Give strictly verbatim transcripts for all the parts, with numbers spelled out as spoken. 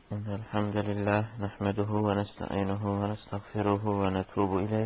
الحمد لله نحمده ونستعينه ونستغفره ونتوب إليه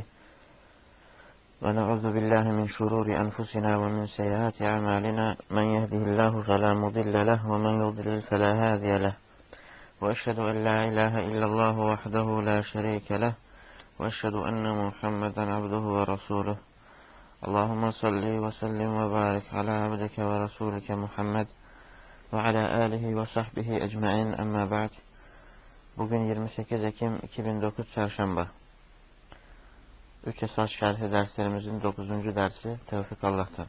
ونعوذ بالله من شرور أنفسنا ومن سيئات أعمالنا من يهده الله فلا مضل له ومن يضلل فلا هادي له وأشهد أن لا إله إلا الله وحده لا شريك له وأشهد أن محمدا عبده ورسوله اللهم صل وسلم وبارك على عبدك ورسولك محمد وعلى آله وصحبه أجمعين أما بعد. Bugün yirmi sekiz Ekim iki bin dokuz Çarşamba. Üç esas şerhi derslerimizin dokuzuncu dersi Tevfik Allah'tan.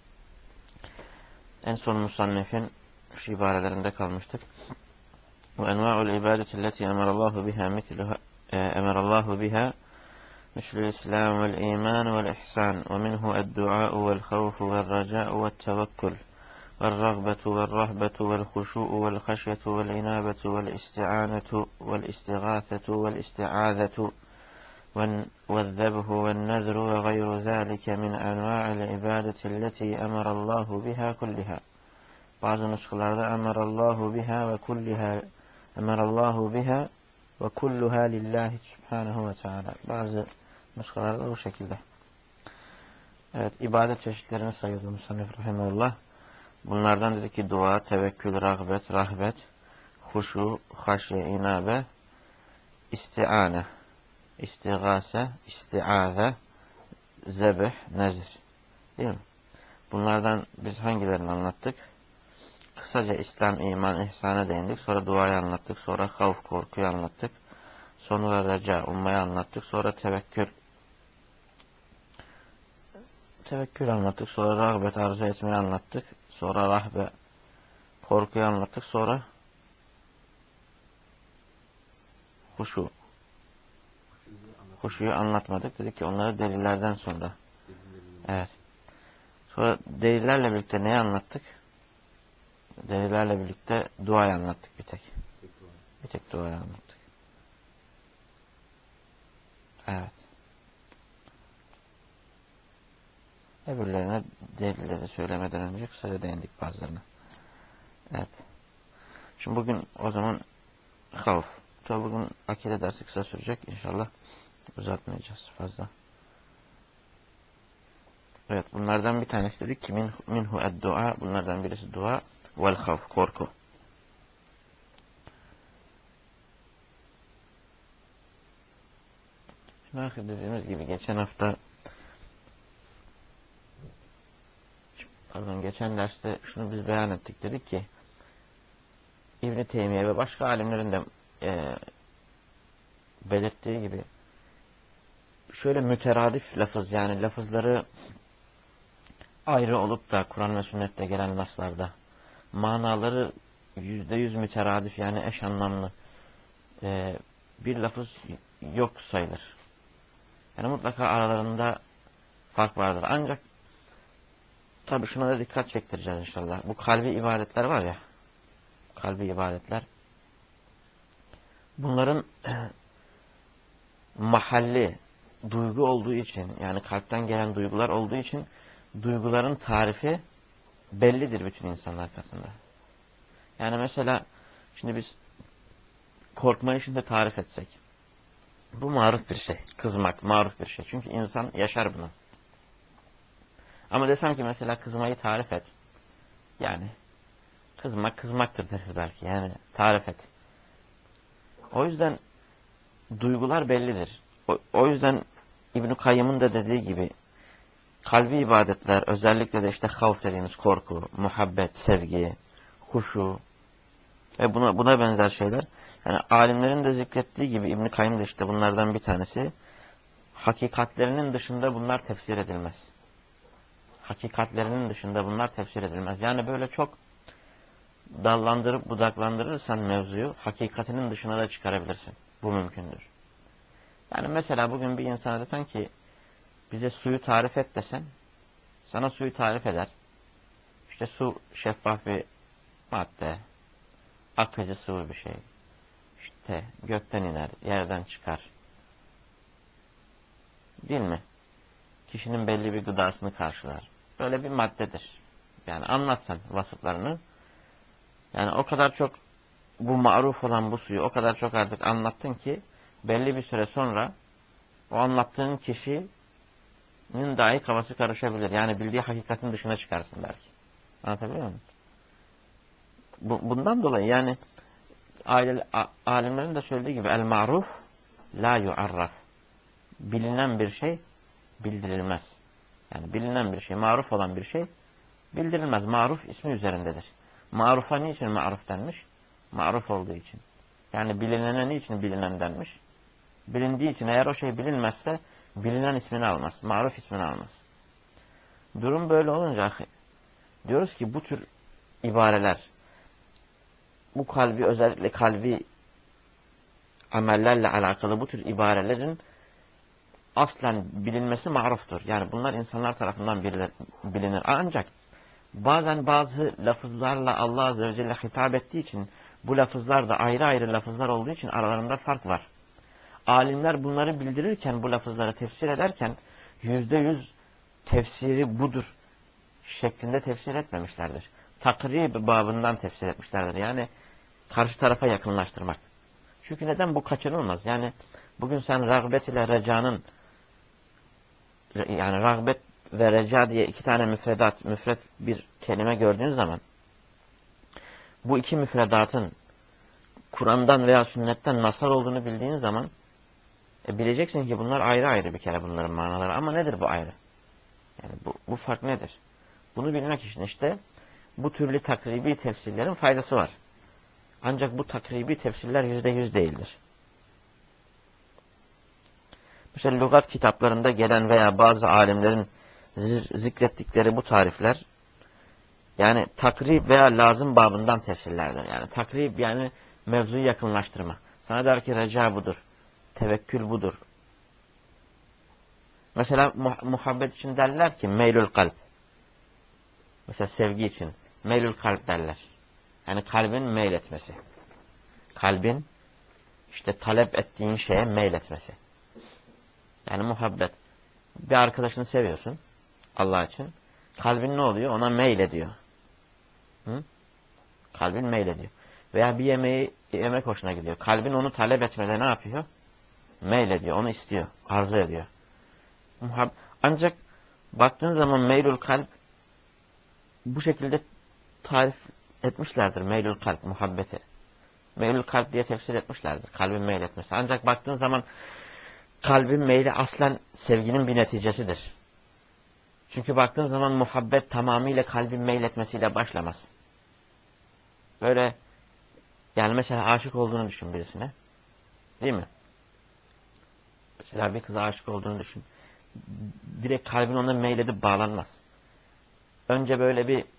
En son musannifin şu ibarelerinde kalmıştık. Ve enva'ul ibadeti alleti emarallahu biha mitluha emarallahu biha mislul islam vel iman vel ihsan ve minhu ed-du'a vel havf vel raca ve tevekkül والرغبة والرهبة والخشوع والخشية والإنابة والاستعانة والاستغاثة والاستعاذة والذبح والنذر وغير ذلك من أنواع العبادة التي أمر الله بها كلها. Bazı nüshalarda emarallahu biha ve kulliha emarallahu biha ve kulluha lillahi subhanahu ve teala. Bazı nüshalarda bu şekilde. Evet, ibadet çeşitlerini sayıyordu musannif rahimehullah. Bunlardan dedi ki dua, tevekkül, rağbet, rahbet, huşu, haşye, inabe, istiane, istigase, istiaze, zebih, nezir. Değil mi? Bunlardan biz hangilerini anlattık? Kısaca İslam, iman, ihsana değindik. Sonra duayı anlattık. Sonra havf, korkuyu anlattık. Sonra reca, ummayı anlattık. Sonra tevekkül. Tevekkül anlattık. Sonra rağbet, arzu etmeyi anlattık. Sonra rahbe, korkuyu anlattık. Sonra huşu. Huşuyu anlatmadık. Dedik ki onları delillerden sonra. Evet. Sonra delillerle birlikte neyi anlattık? Delillerle birlikte duayı anlattık bir tek. Bir tek duayı anlattık. Evet. Öbürlerine delilleri söylemeden önce kısaca değindik bazılarına. Evet. Şimdi bugün o zaman havf. Tabi bugün akide dersi kısa sürecek. İnşallah uzatmayacağız fazla. Evet, bunlardan bir tanesi dedik ki min, minhu ed-dua. Bunlardan birisi dua vel havf, korku. Şimdi dediğimiz gibi geçen hafta pardon geçen derste şunu biz beyan ettik. Dedik ki İbn-i Teymiye ve başka alimlerin de e, belirttiği gibi şöyle müteradif lafız, yani lafızları ayrı olup da Kur'an ve sünnette gelen naslarda manaları yüzde yüz müteradif, yani eş anlamlı e, bir lafız yok sayılır. Yani mutlaka aralarında fark vardır. Ancak tabi şuna da dikkat çektireceğiz inşallah. Bu kalbi ibadetler var ya, kalbi ibadetler, bunların e, mahalli duygu olduğu için, yani kalpten gelen duygular olduğu için duyguların tarifi bellidir bütün insanlar katında. Yani mesela şimdi biz korkmayı şimdi tarif etsek, bu maruf bir şey. Kızmak maruf bir şey. Çünkü insan yaşar bunu. Ama desem ki mesela kızmayı tarif et. Yani kızmak kızmaktır deriz belki. Yani tarif et. O yüzden duygular bellidir. O, o yüzden İbn-i Kayyım'ın da dediği gibi kalbi ibadetler, özellikle de işte havf dediğimiz korku, muhabbet, sevgi, huşu ve buna, buna benzer şeyler. Yani alimlerin de zikrettiği gibi İbn-i Kayyım da işte bunlardan bir tanesi. Hakikatlerinin dışında bunlar tefsir edilmez. Hakikatlerinin dışında bunlar tefsir edilmez. Yani böyle çok dallandırıp budaklandırırsan mevzuyu, hakikatinin dışına da çıkarabilirsin. Bu mümkündür. Yani mesela bugün bir insana desen ki bize suyu tarif et desen, sana suyu tarif eder. İşte su şeffaf bir madde, akıcı sıvı bir şey. İşte gökten iner, yerden çıkar. Değil mi? Kişinin belli bir gıdasını karşılar. Böyle bir maddedir. Yani anlatsan vasıflarını. Yani o kadar çok bu maruf olan bu suyu o kadar çok artık anlattın ki belli bir süre sonra o anlattığın kişinin dahi kafası karışabilir. Yani bildiği hakikatin dışına çıkarsın belki. Anlatabiliyor muyum? Bu, bundan dolayı yani aile, alimlerin de söylediği gibi el maruf la yuarraf. Bilinen bir şey bildirilmez. Yani bilinen bir şey, maruf olan bir şey bildirilmez. Maruf ismi üzerindedir. Marufa niçin maruf denmiş? Maruf olduğu için. Yani bilinene niçin bilinen denmiş? Bilindiği için eğer o şey bilinmezse bilinen ismini almaz. Maruf ismini almaz. Durum böyle olunca diyoruz ki bu tür ibareler, bu kalbi özellikle kalbi amellerle alakalı bu tür ibarelerin aslen bilinmesi maruftur. Yani bunlar insanlar tarafından bilinir. Ancak bazen bazı lafızlarla Allah Azze ve Celle hitap ettiği için bu lafızlar da ayrı ayrı lafızlar olduğu için aralarında fark var. Alimler bunları bildirirken, bu lafızları tefsir ederken yüzde yüz tefsiri budur şeklinde tefsir etmemişlerdir. Takrib babından tefsir etmişlerdir. Yani karşı tarafa yakınlaştırmak. Çünkü neden bu kaçınılmaz? Yani bugün sen rağbet ile recanın, yani rağbet ve reca diye iki tane müfredat, müfret bir kelime gördüğün zaman bu iki müfredatın Kur'an'dan veya sünnetten nasar olduğunu bildiğin zaman e, bileceksin ki bunlar ayrı ayrı bir kere bunların manaları. Ama nedir bu ayrı? Yani bu, bu fark nedir? Bunu bilmek için işte bu türlü takribi tefsirlerin faydası var. Ancak bu takribi tefsirler yüzde yüz değildir. Mesela lügat kitaplarında gelen veya bazı alimlerin zikrettikleri bu tarifler yani takrib veya lazım babından tefsirlerdir. Yani takrib yani mevzuyu yakınlaştırma. Sana der ki reca budur, tevekkül budur. Mesela muhabbet için derler ki meylül kalp. Mesela sevgi için meylül kalp derler. Yani kalbin meyletmesi. Kalbin işte talep ettiğin şeye meyletmesi. Yani muhabbet. Bir arkadaşını seviyorsun Allah için. Kalbin ne oluyor? Ona meylediyor. Hı? Kalbin meylediyor. Veya bir yemeği yemek hoşuna gidiyor. Kalbin onu talep etmede ne yapıyor? Meylediyor. Onu istiyor. Arzu ediyor. Muhab Ancak baktığın zaman meylül kalp bu şekilde tarif etmişlerdir. Meylül kalp, muhabbeti. Meylül kalp diye tefsir etmişlerdir. Kalbin meyletmesi. Ancak baktığın zaman kalbin meyli aslen sevginin bir neticesidir. Çünkü baktığın zaman muhabbet tamamıyla kalbin meyletmesiyle başlamaz. Böyle yani mesela aşık olduğunu düşün birisine. Değil mi? Mesela bir kıza aşık olduğunu düşün. Direkt kalbin ona meyledip bağlanmaz. Önce böyle bir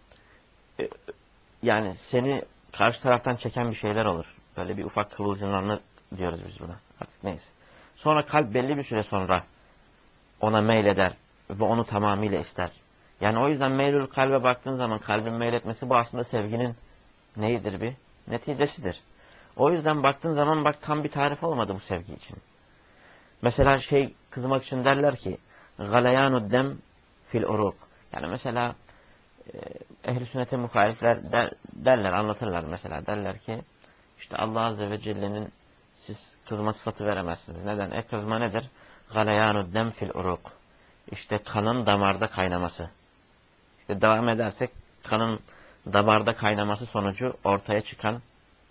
yani seni karşı taraftan çeken bir şeyler olur. Böyle bir ufak kıvılcımlanma diyoruz biz buna. Artık neyse. Sonra kalp belli bir süre sonra ona meyleder ve onu tamamıyla ister. Yani o yüzden meylül kalbe baktığın zaman kalbin meyletmesi bu aslında sevginin neyidir bir? Neticesidir. O yüzden baktığın zaman bak tam bir tarif olmadı bu sevgi için. Mesela şey kızmak için derler ki galayanu dem fil uruk. Yani mesela ehl-i sünnete muhalifler der, derler, anlatırlar mesela. Derler ki işte Allah Azze ve Celle'nin siz kızma sıfatı veremezsiniz. Neden? E kızma nedir? Galayanu dem fil uruk. İşte kanın damarda kaynaması. İşte devam edersek kanın damarda kaynaması sonucu ortaya çıkan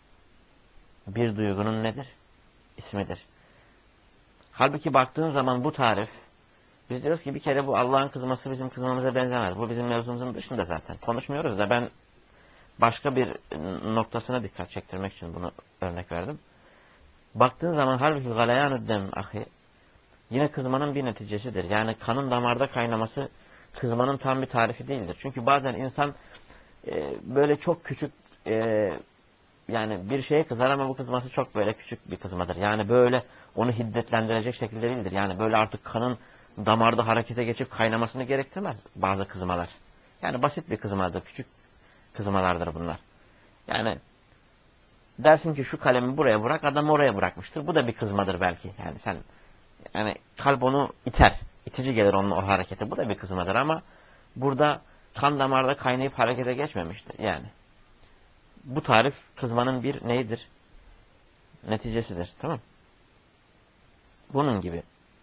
bir duygunun nedir? İsmidir. Halbuki baktığın zaman bu tarif biz diyoruz ki bir kere bu Allah'ın kızması bizim kızmamıza benzemez. Bu bizim mevzumuzun dışında zaten. Konuşmuyoruz da ben başka bir noktasına dikkat çektirmek için bunu örnek verdim. Baktığın zaman halbuki galayanü dem ahi yine kızmanın bir neticesidir. Yani kanın damarda kaynaması kızmanın tam bir tarifi değildir. Çünkü bazen insan e, böyle çok küçük e, yani bir şeye kızar ama bu kızması çok böyle küçük bir kızmadır. Yani böyle onu hiddetlendirecek şekilde değildir. Yani böyle artık kanın damarda harekete geçip kaynamasını gerektirmez bazı kızmalar. Yani basit bir kızmadır, küçük kızmalardır bunlar. Yani dersin ki şu kalemi buraya bırak, adam oraya bırakmıştır. Bu da bir kızmadır belki. Yani sen yani kalp onu iter. İtici gelir onun o hareketi. Bu da bir kızmadır ama burada kan damarda kaynayıp harekete geçmemiştir. Yani Bu tarif kızmanın bir neyidir? Neticesidir. Tamam. Bunun gibi.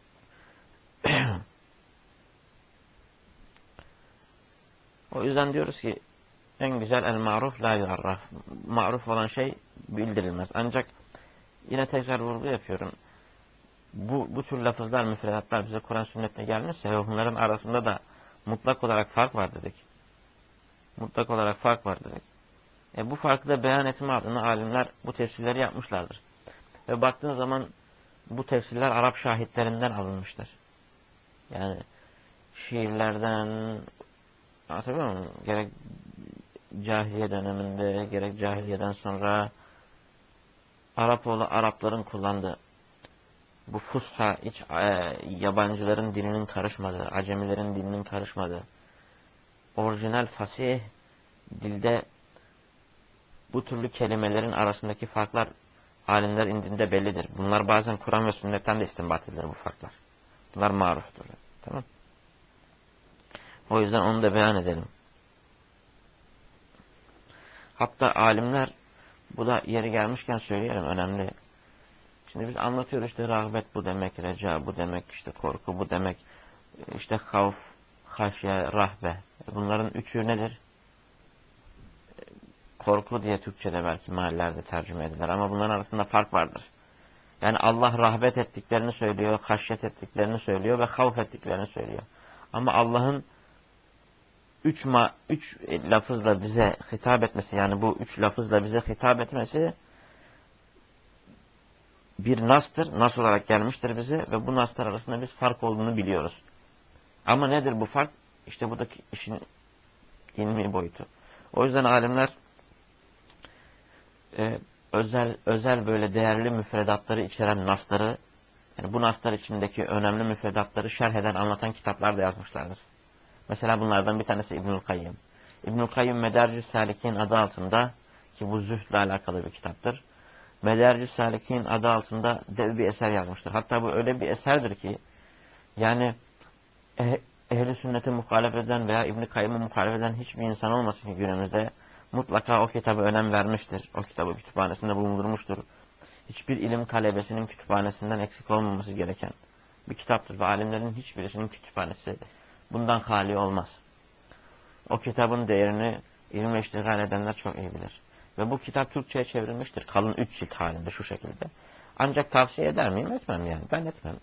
O yüzden diyoruz ki en güzel el ma'ruf la yu'arraf. Ma'ruf olan şey bildirilmez. Ancak yine tekrar vurgu yapıyorum. Bu, bu tür lafızlar, müfredatlar bize Kur'an sünnetle gelmişse ve bunların arasında da mutlak olarak fark var dedik. Mutlak olarak fark var dedik. E, bu farkı da beyan etme adına alimler bu tefsirleri yapmışlardır. Ve baktığın zaman bu tefsirler Arap şahitlerinden alınmıştır. Yani şiirlerden, hatırlıyor musun? Gerek cahiliye döneminde, gerek cahiliyeden sonra Arapoğlu Arapların kullandığı bu fusha, hiç e, yabancıların dilinin karışmadığı, acemilerin dilinin karışmadığı, orijinal fasih dilde bu türlü kelimelerin arasındaki farklar alimler indinde bellidir. Bunlar bazen Kur'an ve sünnetten de istinbat edilir bu farklar. Bunlar maruftur. Tamam. O yüzden onu da beyan edelim. Hatta alimler, bu da yeri gelmişken söyleyelim, önemli. Şimdi biz anlatıyoruz işte rağbet bu demek, reca bu demek, işte korku bu demek, işte havf, haşye, rahbe. Bunların üçü nedir? Korku diye Türkçe'de belki mahallelerde tercüme edilir ama bunların arasında fark vardır. Yani Allah rahbet ettiklerini söylüyor, haşyet ettiklerini söylüyor ve havf ettiklerini söylüyor. Ama Allah'ın üç, ma üç lafızla bize hitap etmesi, yani bu üç lafızla bize hitap etmesi bir nastır, nas olarak gelmiştir bize ve bu naslar arasında biz fark olduğunu biliyoruz. Ama nedir bu fark? İşte buradaki işin ilmi boyutu. O yüzden alimler e, özel özel böyle değerli müfredatları içeren nasları, yani bu naslar içindeki önemli müfredatları şerh eden, anlatan kitaplar da yazmışlardır. Mesela bunlardan bir tanesi İbnül Kayyım. İbnül Kayyım Medaricü Salikin adı altında, ki bu zühdle alakalı bir kitaptır, Medaricü Salikin adı altında dev bir eser yazmıştır. Hatta bu öyle bir eserdir ki yani eh ehl-i sünnete muhalefet eden veya İbn-i Kayyım'a muhalefet eden hiçbir insan olmasın ki günümüzde mutlaka o kitaba önem vermiştir. O kitabı kütüphanesinde bulundurmuştur. Hiçbir ilim talebesinin kütüphanesinden eksik olmaması gereken bir kitaptır ve alimlerin hiçbirisinin kütüphanesi bundan hali olmaz. O kitabın değerini ilimle iştigal edenler çok iyi bilir. Ve bu kitap Türkçe'ye çevrilmiştir. Kalın üç cilt halinde şu şekilde. Ancak tavsiye eder miyim? Etmem yani. Ben etmem.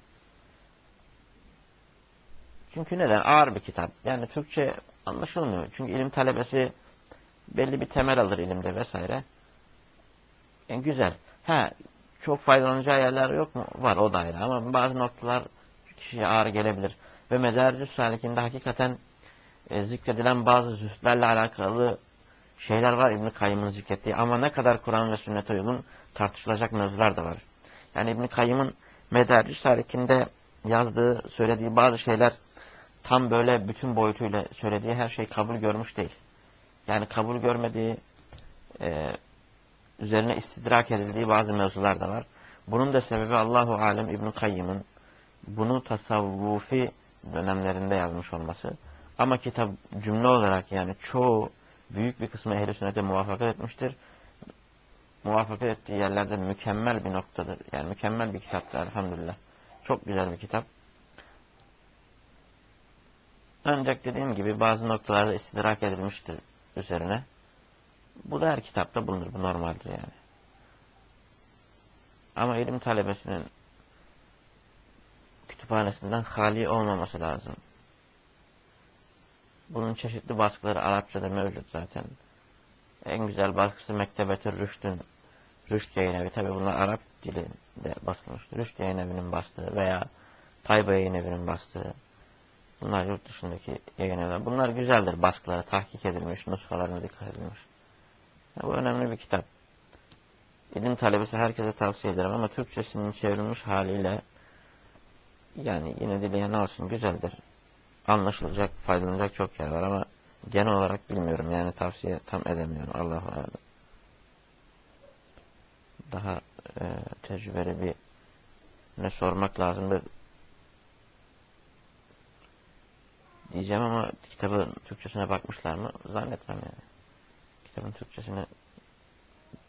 Çünkü neden? Ağır bir kitap. Yani Türkçe anlaşılmıyor. Çünkü ilim talebesi belli bir temel alır ilimde vesaire. Yani güzel. Ha, çok faydalanacağı yerler yok mu? Var, o da ayrı. Ama bazı noktalar kişiye ağır gelebilir. Ve Medaricü Salikinde hakikaten e, zikredilen bazı zühdlerle alakalı şeyler var İbn-i Kayyım'ın zikrettiği. Ama ne kadar Kur'an ve sünnete uygun tartışılacak mevzular da var. Yani İbn-i Kayyım'ın Medaricü Salikinde yazdığı, söylediği bazı şeyler tam böyle bütün boyutuyla söylediği her şey kabul görmüş değil. Yani kabul görmediği, e, üzerine istidrak edildiği bazı mevzular da var. Bunun da sebebi Allahu Alem İbn-i Kayyım'ın bunu tasavvufi dönemlerinde yazmış olması. Ama kitap cümle olarak yani çoğu, büyük bir kısmı ehl-i sünnete muvaffakat etmiştir. Muvaffakat ettiği yerlerde mükemmel bir noktadır. Yani mükemmel bir kitaptır elhamdülillah. Çok güzel bir kitap. Ancak dediğim gibi bazı noktalarda istidrak edilmiştir üzerine. Bu da her kitapta bulunur. Bu normaldir yani. Ama ilim talebesinin kütüphanesinden hali olmaması lazım. Bunun çeşitli baskıları Arapçada mevcut zaten. En güzel baskısı Mektebet-i Rüşd'ün, Rüşd Yayın Evi. Tabi bunlar Arap dilinde basılmıştır. Rüşd Yayın Evi'nin bastığı veya Tayba Yayın Evi'nin bastığı. Bunlar yurt dışındaki yayın evler. Bunlar güzeldir. Baskıları tahkik edilmiş, nuskalarına dikkat edilmiş. Ya bu önemli bir kitap. İlim talebesi herkese tavsiye ederim ama Türkçesinin çevrilmiş haliyle yani yine dileyen olsun, güzeldir. Anlaşılacak, faydalanacak çok yer var ama genel olarak bilmiyorum. Yani tavsiye tam edemiyorum. Allahu alem. Daha e, tecrübeli bir ne sormak lazımdır diyeceğim ama kitabın Türkçesine bakmışlar mı? Zannetmem yani. Kitabın Türkçesine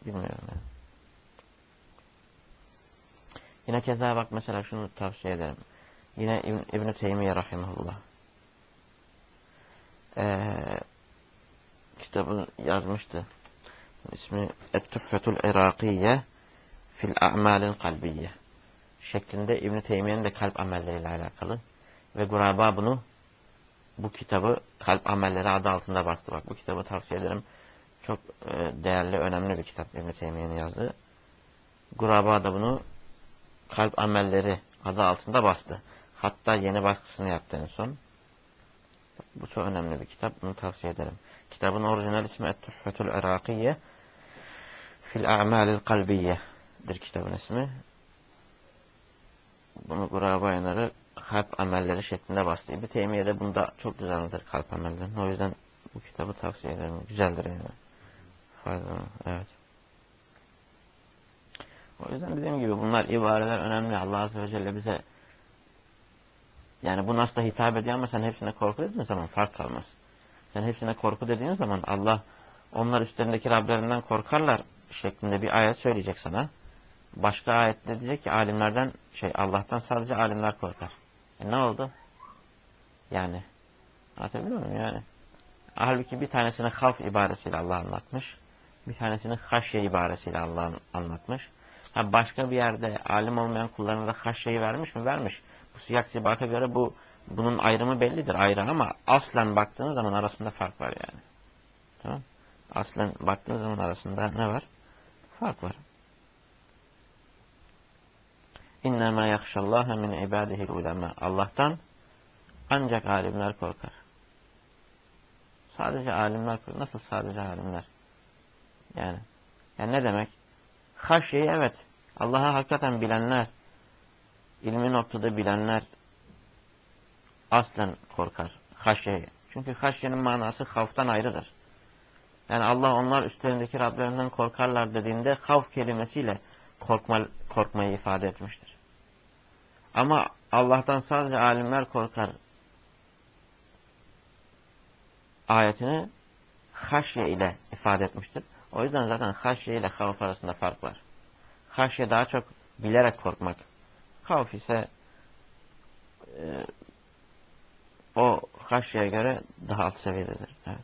Bilmiyorum yani. Yine keza bak mesela şunu tavsiye ederim. Yine İbn- İbn-i Teymiye rahimahullah. Ee, kitabını yazmıştı. İsmi Et-Tuhfetul Irakiyye fil A'malil Kalbiyye şeklinde İbn-i Teymiye'nin de kalp amelleriyle alakalı. Ve Guraba bunu, bu kitabı kalp amelleri adı altında bastı. Bak bu kitabı tavsiye ederim. Çok e, değerli, önemli bir kitap İbn-i Teymiye'nin yazdığı. Guraba da bunu kalp amelleri adı altında bastı. Hatta yeni baskısını yaptı en son. Bu çok önemli bir kitap. Bunu tavsiye ederim. Kitabın orijinal ismi Et-Tuhfetul Irakiyye fil A'malil Kalbiyye'dir kitabın ismi. Bunu Guraba Yanarı kalp amelleri şeklinde bastı. İbn-i Teymiye de bunda çok güzel anlatır kalp amellerini. O yüzden bu kitabı tavsiye ederim. Güzeldir yani. Faydalı. Evet. O yüzden dediğim gibi bunlar ibareler önemli. Allah Azze ve Celle bize yani bu nasıl da hitap ediyor ama sen hepsine korku dediğin zaman fark kalmaz. Sen hepsine korku dediğin zaman Allah onlar üstlerindeki Rablerinden korkarlar şeklinde bir ayet söyleyecek sana. Başka ayette diyecek ki alimlerden şey Allah'tan sadece alimler korkar. E ne oldu? Yani anlatabiliyor muyum yani? Halbuki bir tanesini havf ibaresiyle Allah anlatmış. Bir tanesini haşye ibaresiyle Allah anlatmış. Ha başka bir yerde alim olmayan kullarına da haşyeyi vermiş mi? Vermiş. Bu siyak sibaka göre bu bunun ayrımı bellidir, ayrı ama aslen baktığınız zaman arasında fark var yani. Tamam? Aslen baktığınız zaman arasında ne var? Fark var. İnnemâ yakşallâhe min ibâdihil ulemâ. Allah'tan ancak alimler korkar. Sadece alimler korkar. Nasıl sadece alimler? Yani, yani ne demek? Haşyeyi evet. Allah'ı hakikaten bilenler, ilmi noktada bilenler aslen korkar. Haşyeyi. Çünkü haşyenin manası havftan ayrıdır. Yani Allah onlar üstlerindeki Rablerinden korkarlar dediğinde havf kelimesiyle korkma, korkmayı ifade etmiştir. Ama Allah'tan sadece alimler korkar ayetini haşye ile ifade etmiştir. O yüzden zaten haşye ile havf arasında fark var. Haşye daha çok bilerek korkmak. Havf ise e, o haşyeye göre daha alt seviyededir. Evet.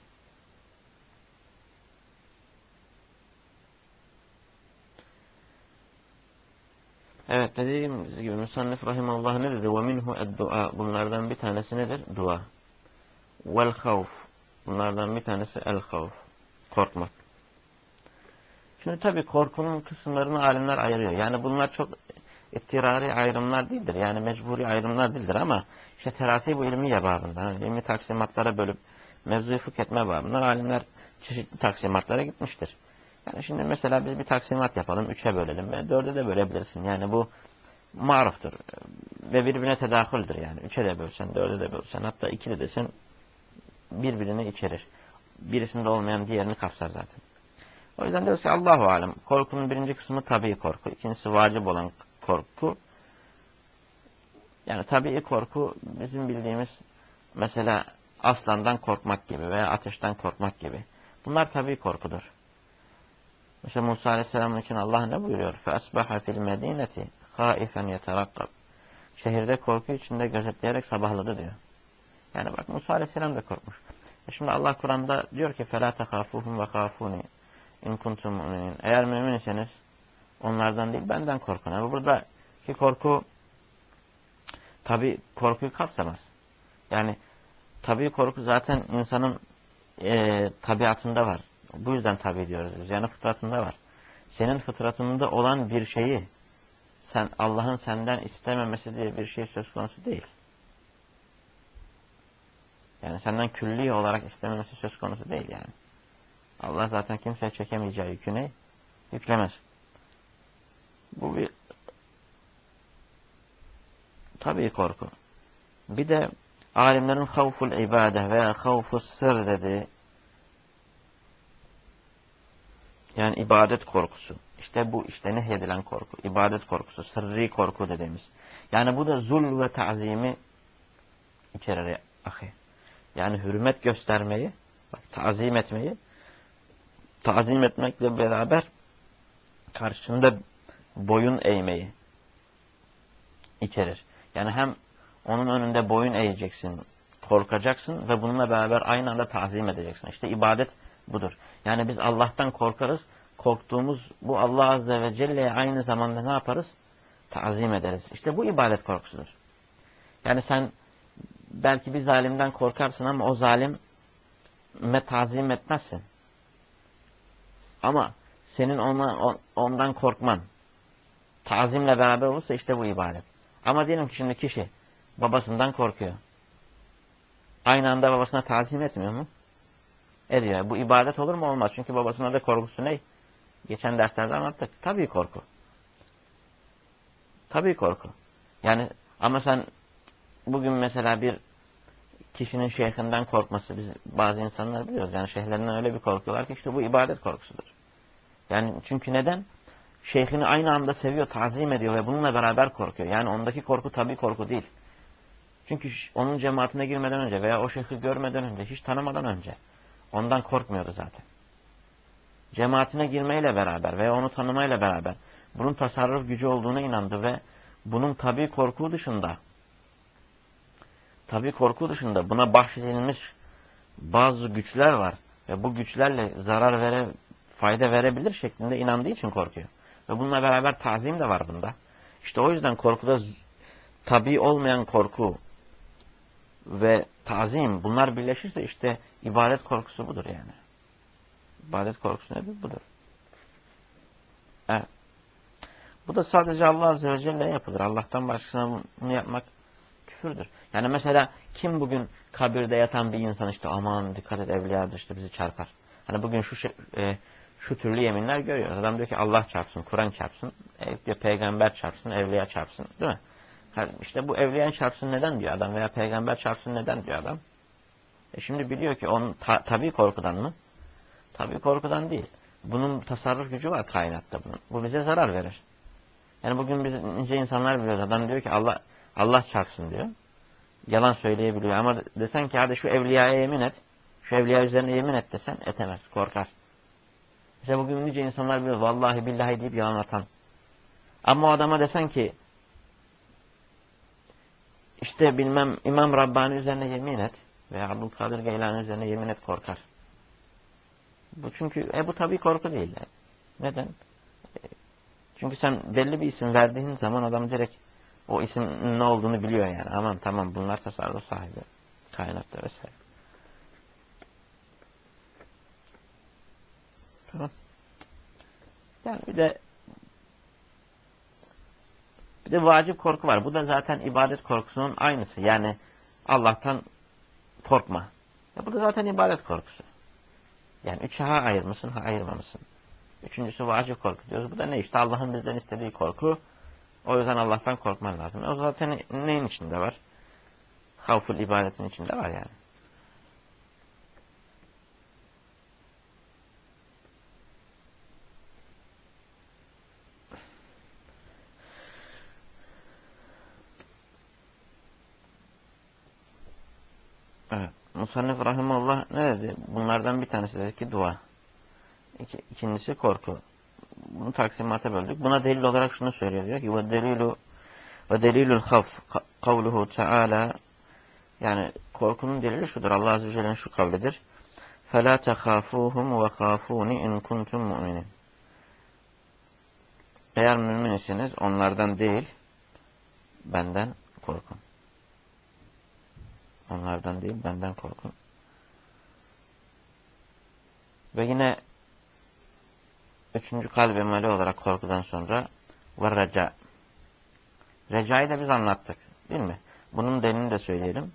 Evet dediğim gibi Müsannif Rahimullah ne dedi? وَمِنْهُ الدُّعَى Bunlardan bir tanesi nedir? Dua. وَالْخَوْفُ Bunlardan bir tanesi el-havf. Korkmak. Şimdi tabii korkunun kısımlarını alimler ayırıyor. Yani bunlar çok ittirari ayrımlar değildir. Yani mecburi ayrımlar değildir ama işte terasi bu ilmiye babından. Yani ilmi taksimatlara bölüp mevzuyu fıkh etme babından alimler çeşitli taksimatlara gitmiştir. Yani şimdi mesela biz bir taksimat yapalım. Üçe bölelim ve dörde de bölebilirsin. Yani bu maruftur. Ve birbirine tedahüldür yani. Üçe de bölsen, dörde de bölsen, hatta iki de desen birbirini içerir. Birisinde olmayan diğerini kapsar zaten. O yüzden diyoruz ki Allahu alem. Korkunun birinci kısmı tabii korku. İkincisi vacip olan korku. Yani tabii korku bizim bildiğimiz mesela aslandan korkmak gibi veya ateşten korkmak gibi. Bunlar tabii korkudur. Mesela Musa Aleyhisselam için Allah ne buyuruyor? فَأَسْبَحَ فِي الْمَد۪ينَةِ خَائِفًا يَتَرَقَّبْ Şehirde korku içinde gözetleyerek sabahladı diyor. Yani bak Musa Aleyhisselam da korkmuş. E şimdi Allah Kur'an'da diyor ki فَلَا تَخَافُوهُمْ وَخَافُونِ اِنْ كُنْتُمْ مُؤْمِنِينَ Eğer müminseniz onlardan değil benden korkun. Yani buradaki korku tabi korkuyu kapsamaz. Yani tabi korku zaten insanın e, tabiatında var. Bu yüzden tabi diyoruz biz. Yani fıtratında var. Senin fıtratında olan bir şeyi sen Allah'ın senden istememesi diye bir şey söz konusu değil. Yani senden külli olarak istememesi söz konusu değil yani. Allah zaten kimseye çekemeyeceği yükünü yüklemez. Bu bir tabii korku. Bir de alimlerin havful ibade veya havfus sır dediği yani ibadet korkusu. İşte bu işte nehyedilen korku. İbadet korkusu, sırrı korku dediğimiz. Yani bu da zul ve ta'zimi içerir ahi. Yani hürmet göstermeyi, bak, tazim etmeyi, tazim etmekle beraber karşısında boyun eğmeyi içerir. Yani hem onun önünde boyun eğeceksin, korkacaksın ve bununla beraber aynı anda tazim edeceksin. İşte ibadet budur. Yani biz Allah'tan korkarız. Korktuğumuz bu Allah Azze ve Celle'ye aynı zamanda ne yaparız? Tazim ederiz. İşte bu ibadet korkusudur. Yani sen belki bir zalimden korkarsın ama o zalime tazim etmezsin. Ama senin ona, ondan korkman tazimle beraber olursa işte bu ibadet. Ama diyelim ki şimdi kişi babasından korkuyor. Aynı anda babasına tazim etmiyor mu? Ediyor. Bu ibadet olur mu? Olmaz. Çünkü babasına da korkusu ne? Geçen derslerde anlattık. Tabii korku. Tabii korku. Yani ama sen bugün mesela bir kişinin şeyhinden korkması, biz bazı insanlar biliyoruz. Yani şeyhlerinden öyle bir korkuyorlar ki işte bu ibadet korkusudur. Yani çünkü neden? Şeyhini aynı anda seviyor, tazim ediyor ve bununla beraber korkuyor. Yani ondaki korku tabii korku değil. Çünkü onun cemaatine girmeden önce veya o şeyhi görmeden önce, hiç tanımadan önce ondan korkmuyordu zaten. Cemaatine girmeyle beraber veya onu tanımayla beraber bunun tasarruf gücü olduğuna inandı ve bunun tabii korku dışında tabii korku dışında buna bahşedilmiş bazı güçler var ve bu güçlerle zarar vere, fayda verebilir şeklinde inandığı için korkuyor. Ve bununla beraber tazim de var bunda. İşte o yüzden korkuda tabii olmayan korku ve tazim bunlar birleşirse işte ibadet korkusu budur yani. İbadet korkusu nedir? Budur. Evet. Bu da sadece Allah Azze ve Celle yapılır. Allah'tan başkasına bunu yapmak küfürdür. Yani mesela kim bugün kabirde yatan bir insan işte aman dikkat et evliyadır işte bizi çarpar. Hani bugün şu şey, e, şu türlü yeminler görüyoruz. Adam diyor ki Allah çarpsın, Kur'an çarpsın, e, diyor, peygamber çarpsın, evliya çarpsın. Değil mi? Yani işte bu evliya çarpsın neden diyor adam veya peygamber çarpsın neden diyor adam. E şimdi biliyor ki onun ta, tabii korkudan mı? Tabii korkudan değil. Bunun tasarruf gücü var kainatta bunun. Bu bize zarar verir. Yani bugün biz nice insanlar biliyoruz. Adam diyor ki Allah Allah çarpsın diyor. Yalan söyleyebiliyor. Ama desen ki hadi şu evliyaya yemin et. Şu evliya üzerine yemin et desen etemez. Korkar. İşte bugün nice insanlar biliyor. Vallahi billahi deyip yalan atan. Ama o adama desen ki işte bilmem İmam Rabbani üzerine yemin et. Veya Abdülkadir Geylani üzerine yemin et korkar. Bu çünkü e bu tabii korku değil. Yani. Neden? Çünkü sen belli bir isim verdiğin zaman adam direkt o isim ne olduğunu biliyor yani. Aman tamam bunlar tasarruf sahibi. Kainatta vesaire. Tamam. Yani bir de bir de vacip korku var. Bu da zaten ibadet korkusunun aynısı. Yani Allah'tan korkma. Ya bu da zaten ibadet korkusu. Yani üçe ha ayırmışsın, ha ayırmamışsın. Üçüncüsü vacip korku diyoruz. Bu da ne işte Allah'ın bizden istediği korku. O yüzden Allah'tan korkman lazım. O zaten neyin içinde var? Havful ibadetin içinde var yani. Evet. Musannif Rahimullah ne dedi? Bunlardan bir tanesi dedi ki dua. İki, ikincisi korku. Bunu taksimata böldük. Buna delil olarak şunu söylüyor. Diyor ki ve delilu ve delilul havf kavluhu teala yani korkunun delili şudur. Allah Azze ve Celle'nin şu kavlidir. فَلَا تَخَافُوهُمْ وَخَافُونِ اِنْ كُنْتُمْ مُؤْمِنِينَ Eğer mümin iseniz onlardan değil benden korkun. Onlardan değil benden korkun. Ve yine üçüncü kalb emali olarak korkudan sonra ve reca. Reca'yı da biz anlattık. Değil mi? Bunun delilini de söyleyelim.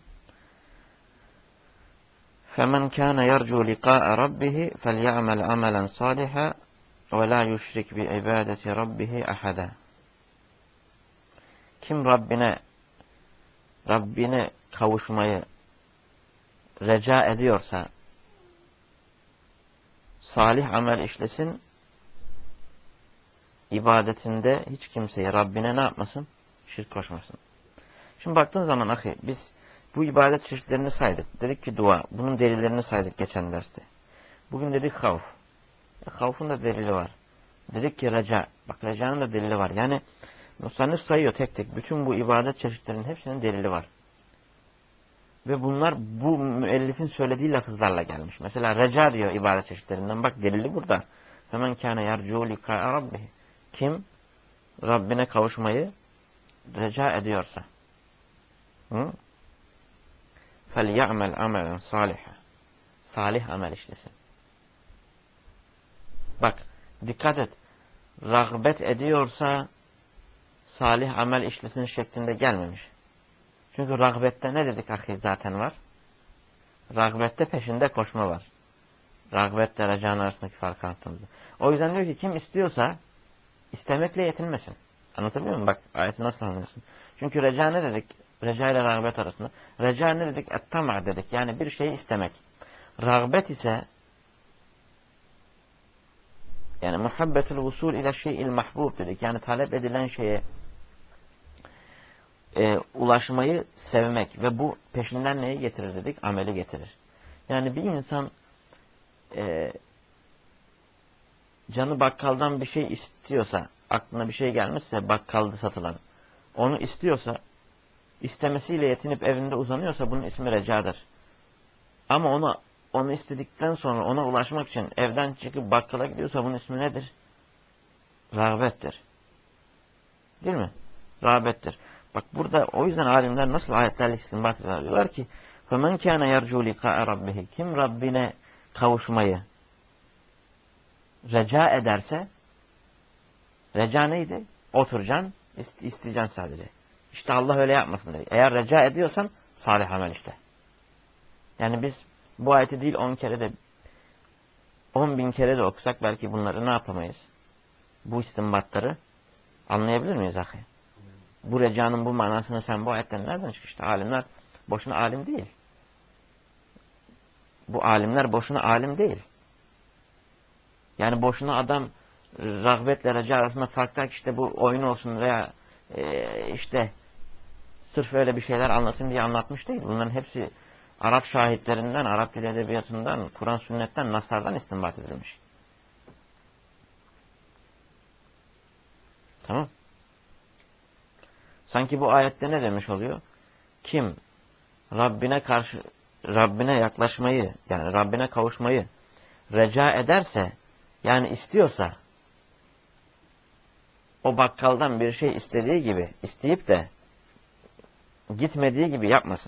فَمَنْ كَانَ يَرْجُوا لِقَاءَ رَبِّهِ فَلْيَعْمَلْ عَمَلًا صَالِحًا وَلَا يُشْرِكْ بِعِبَادَةِ رَبِّهِ أَحَدًا Kim Rabbine Rabbine kavuşmayı reca ediyorsa salih amel işlesin, ibadetinde hiç kimseye Rabbine ne yapmasın? Şirk koşmasın. Şimdi baktığın zaman ahi biz bu ibadet çeşitlerini saydık. Dedik ki dua. Bunun delillerini saydık geçen derste. Bugün dedik havf. E, havfun da delili var. Dedik ki reca. Bak recanın da delili var. Yani musannif sayıyor tek tek. Bütün bu ibadet çeşitlerinin hepsinin delili var. Ve bunlar bu müellifin söylediği lafızlarla gelmiş. Mesela reca diyor ibadet çeşitlerinden. Bak delili burada. Hemen kâne yercû likâ rabbih. Kim Rabbine kavuşmayı reca ediyorsa. Hı? فَلْيَعْمَلْ عَمَلًا صَالِحًا. Salih amel işlesin. Bak dikkat et. Rağbet ediyorsa salih amel işlesin şeklinde gelmemiş. Çünkü rağbette ne dedik ahi zaten var? Rağbette peşinde koşma var. Rağbette recanın arasındaki farkı anlattığımızda. O yüzden diyor ki kim istiyorsa istemekle yetinmesin. Anlatabiliyor muyum? Bak ayeti nasıl anlıyorsun? Çünkü reca ne dedik? Reca ile rağbet arasında. Reca ne dedik? Et-tam'a dedik. Yani bir şeyi istemek. Rağbet ise yani muhabbetul vusul ile şey'il mahbub dedik. Yani talep edilen şeye e, ulaşmayı sevmek ve bu peşinden neyi getirir dedik? Ameli getirir. Yani bir insan e, canı bakkaldan bir şey istiyorsa, aklına bir şey gelmişse bakkalda satılan, onu istiyorsa, istemesiyle yetinip evinde uzanıyorsa bunun ismi recadır. Ama onu onu istedikten sonra ona ulaşmak için evden çıkıp bakkala gidiyorsa bunun ismi nedir? Rağbettir. Değil mi? Rağbettir. Bak burada o yüzden alimler nasıl ayetlerle istinbat ediyorlar? Diyorlar ki فَمَنْ كَانَ يَرْجُوا لِقَاءَ رَبِّهِ Kim Rabbine kavuşmayı reca ederse reca neydi? Oturacaksın, isteyeceksin sadece. İşte Allah öyle yapmasın dedi. Eğer reca ediyorsan salih amel işte. Yani biz bu ayeti değil on kere de on bin kere de okusak belki bunları ne yapamayız? Bu istinbatları anlayabilir miyiz ahi? Bu recanın bu manasını sen bu ayetten nereden çıkıyor? İşte alimler boşuna alim değil. Bu alimler boşuna alim değil. Yani boşuna adam rağbetle reca arasında fark tak işte bu oyun olsun veya e, işte sırf öyle bir şeyler anlatın diye anlatmış değil. Bunların hepsi Arap şahitlerinden, Arap dil edebiyatından, Kur'an sünnetten, naslardan istinbat edilmiş. Tamam. Sanki bu ayette ne demiş oluyor? Kim Rabbine karşı Rabbine yaklaşmayı yani Rabbine kavuşmayı reca ederse yani istiyorsa o bakkaldan bir şey istediği gibi isteyip de gitmediği gibi yapmasın.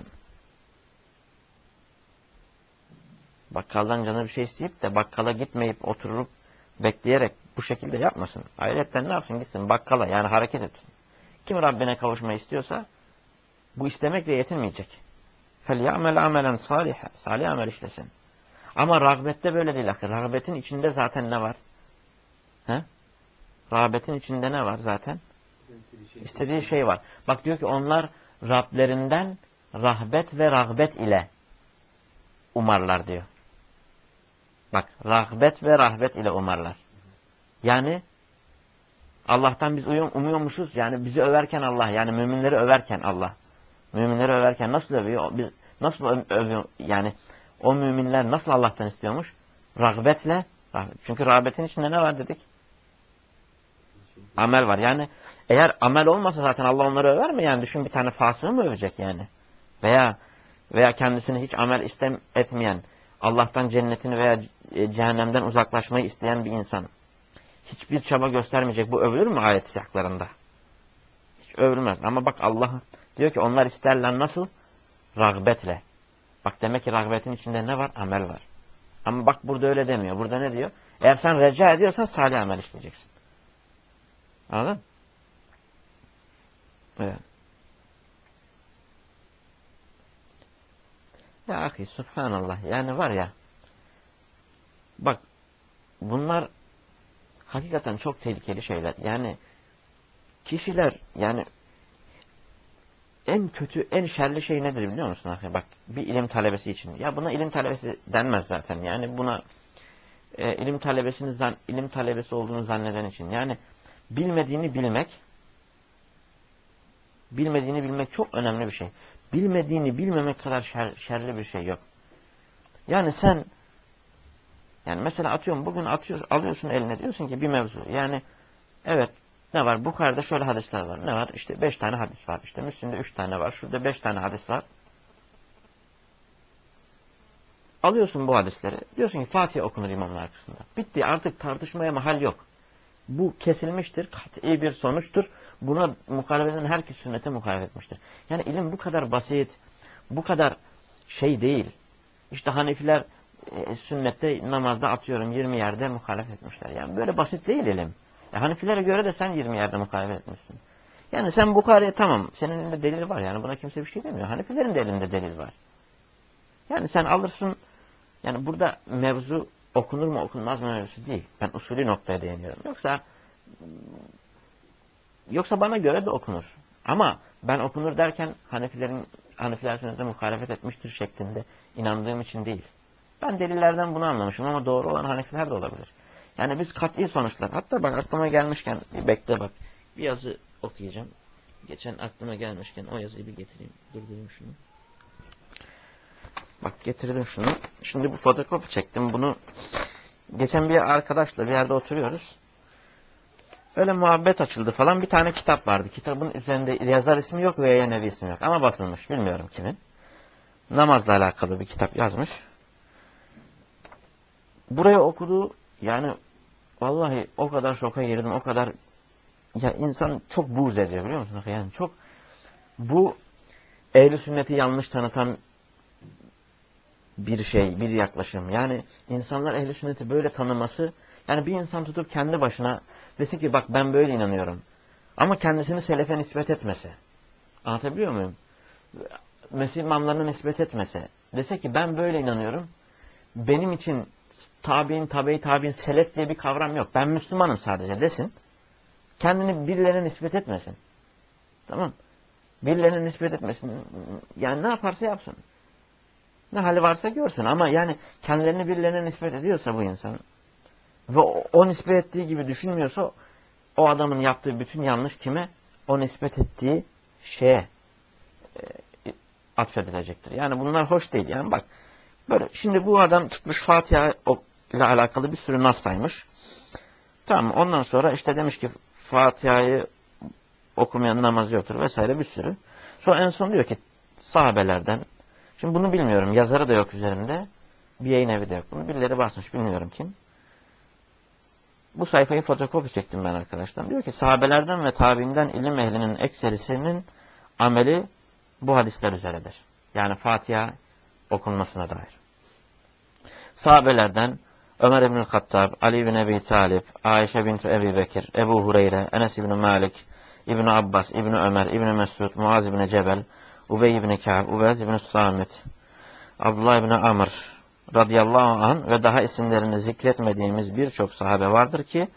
Bakkaldan canı bir şey isteyip de bakkala gitmeyip oturup bekleyerek bu şekilde yapmasın. Ayrıca ne yapsın gitsin bakkala yani hareket etsin. Kim Rabbine kavuşmayı istiyorsa bu istemekle yetinmeyecek. فَلْيَعْمَلْ عَمَلًا صَالِحًا Salih amel işlesin. Ama rağbette böyle değil. Rağbetin içinde zaten ne var? He? Rağbetin içinde ne var zaten? İstediği şey var. Bak diyor ki onlar Rablerinden rahbet ve rağbet ile umarlar diyor. Bak rağbet ve rahbet ile umarlar. Yani Allah'tan biz umuyormuşuz. Yani bizi överken Allah. Yani müminleri överken Allah. Müminleri överken nasıl övüyor? Biz nasıl övüyor? Yani o müminler nasıl Allah'tan istiyormuş? Rağbetle. Çünkü rağbetin içinde ne var dedik? Amel var. Yani eğer amel olmasa zaten Allah onları över mi? Yani düşün bir tane fasığı mı övecek yani? Veya veya kendisine hiç amel istem etmeyen, Allah'tan cennetini veya cehennemden uzaklaşmayı isteyen bir insan hiçbir çaba göstermeyecek. Bu övülür mü ayet siyaklarında? Hiç övülmez. Ama bak Allah diyor ki onlar isterler nasıl? Rağbetle. Bak demek ki rağbetin içinde ne var? Amel var. Ama bak burada öyle demiyor. Burada ne diyor? Eğer sen reca ediyorsan salih amel işleyeceksin. Anladın? Evet. Ya ahi subhanallah. Yani var ya bak bunlar hakikaten çok tehlikeli şeyler. Yani kişiler yani en kötü, en şerli şey nedir biliyor musun ahi? Bak bir ilim talebesi için. Ya buna ilim talebesi denmez zaten. Yani buna e, ilim talebesini zan, ilim talebesi olduğunu zanneden için. Yani bilmediğini bilmek bilmediğini bilmek çok önemli bir şey. Bilmediğini bilmemek kadar şer, şerli bir şey yok. Yani sen Yani mesela atıyorum bugün atıyorsun, alıyorsun eline diyorsun ki bir mevzu. Yani evet ne var? Bukhari'de şöyle hadisler var. Ne var? İşte beş tane hadis var. İşte Müslim'de üç tane var. Şurada beş tane hadis var. Alıyorsun bu hadisleri. Diyorsun ki Fatiha okunur imamın arkasında. Bitti. Artık tartışmaya mahal yok. Bu kesilmiştir. Kat'i bir sonuçtur. Buna muhalefet eden herkes sünnete muhalefet etmiştir. Yani ilim bu kadar basit, bu kadar şey değil. İşte Hanefiler e, sünnette namazda atıyorum yirmi yerde muhalefet etmişler. Yani böyle basit değil ilim. E, Hanefilere göre de sen yirmi yerde muhalefet etmişsin. Yani sen Bukhari'ye tamam senin elinde delil var. Yani buna kimse bir şey demiyor. Hanefilerin de elinde delil var. Yani sen alırsın. Yani burada mevzu okunur mu okunmaz mı mevzusu değil. Ben usulü noktaya değiniyorum. Yoksa yoksa bana göre de okunur. Ama ben okunur derken Hanefilerin Hanefiler sünnete muhalefet etmiştir şeklinde inandığım için değil. Ben delillerden bunu anlamışım ama doğru olan Hanefiler de olabilir. Yani biz kat'i sonuçlar. Hatta bak aklıma gelmişken bir bekle bak. Bir yazı okuyacağım. Geçen aklıma gelmişken o yazıyı bir getireyim. Durdurayım şunu. Bak getirdim şunu. Şimdi bu fotokopi çektim. Bunu geçen bir arkadaşla bir yerde oturuyoruz. Öyle muhabbet açıldı falan. Bir tane kitap vardı. Kitabın üzerinde yazar ismi yok ve yayın evi ismi yok. Ama basılmış. Bilmiyorum kimin. Namazla alakalı bir kitap yazmış. Buraya okudu. Yani vallahi o kadar şoka girdim. O kadar ya insan çok buğz ediyor biliyor musun? Yani çok bu ehl-i sünneti yanlış tanıtan bir şey, bir yaklaşım. Yani insanlar ehl-i sünneti böyle tanıması, yani bir insan tutup kendi başına desin ki bak ben böyle inanıyorum. Ama kendisini selefe nispet etmese. Anlatabiliyor muyum? Mesih imamlarına nispet etmese. Dese ki ben böyle inanıyorum. Benim için tabi'in, tabi-i tabi'in, selef diye bir kavram yok. Ben Müslümanım sadece desin. Kendini birilerine nispet etmesin. Tamam. Birilerine nispet etmesin. Yani ne yaparsa yapsın. Ne hali varsa görsün ama yani kendilerini birilerine nispet ediyorsa bu insan ve o, o nispet ettiği gibi düşünmüyorsa o adamın yaptığı bütün yanlış kime? O nispet ettiği şeye e, atfedilecektir. Yani bunlar hoş değil. Yani bak böyle şimdi bu adam çıkmış Fatiha ile alakalı bir sürü nas saymış. Tamam ondan sonra işte demiş ki Fatiha'yı okumayan namaz yoktur vesaire bir sürü. Sonra en son diyor ki sahabelerden. Şimdi bunu bilmiyorum. Yazarı da yok üzerinde. Bir yayın evi de yok. Bunu birileri basmış. Bilmiyorum kim. Bu sayfayı fotokopi çektim ben arkadaşlar. Diyor ki sahabelerden ve tabiinden ilim ehlinin ekserisinin ameli bu hadisler üzeredir. Yani Fatiha okunmasına dair. Sahabelerden Ömer İbn-i Hattab, Ali bin Ebi Talib, Ayşe binti Ebi Bekir, Ebu Hureyre, Enes İbn Malik, İbn Abbas, İbn Ömer, İbn Mesud, Muaz İbn Cebel, Ubey İbn Ka'b, Ubeyt İbn Samit, Abdullah İbn Amr radıyallahu anh ve daha isimlerini zikretmediğimiz birçok sahabe vardır ki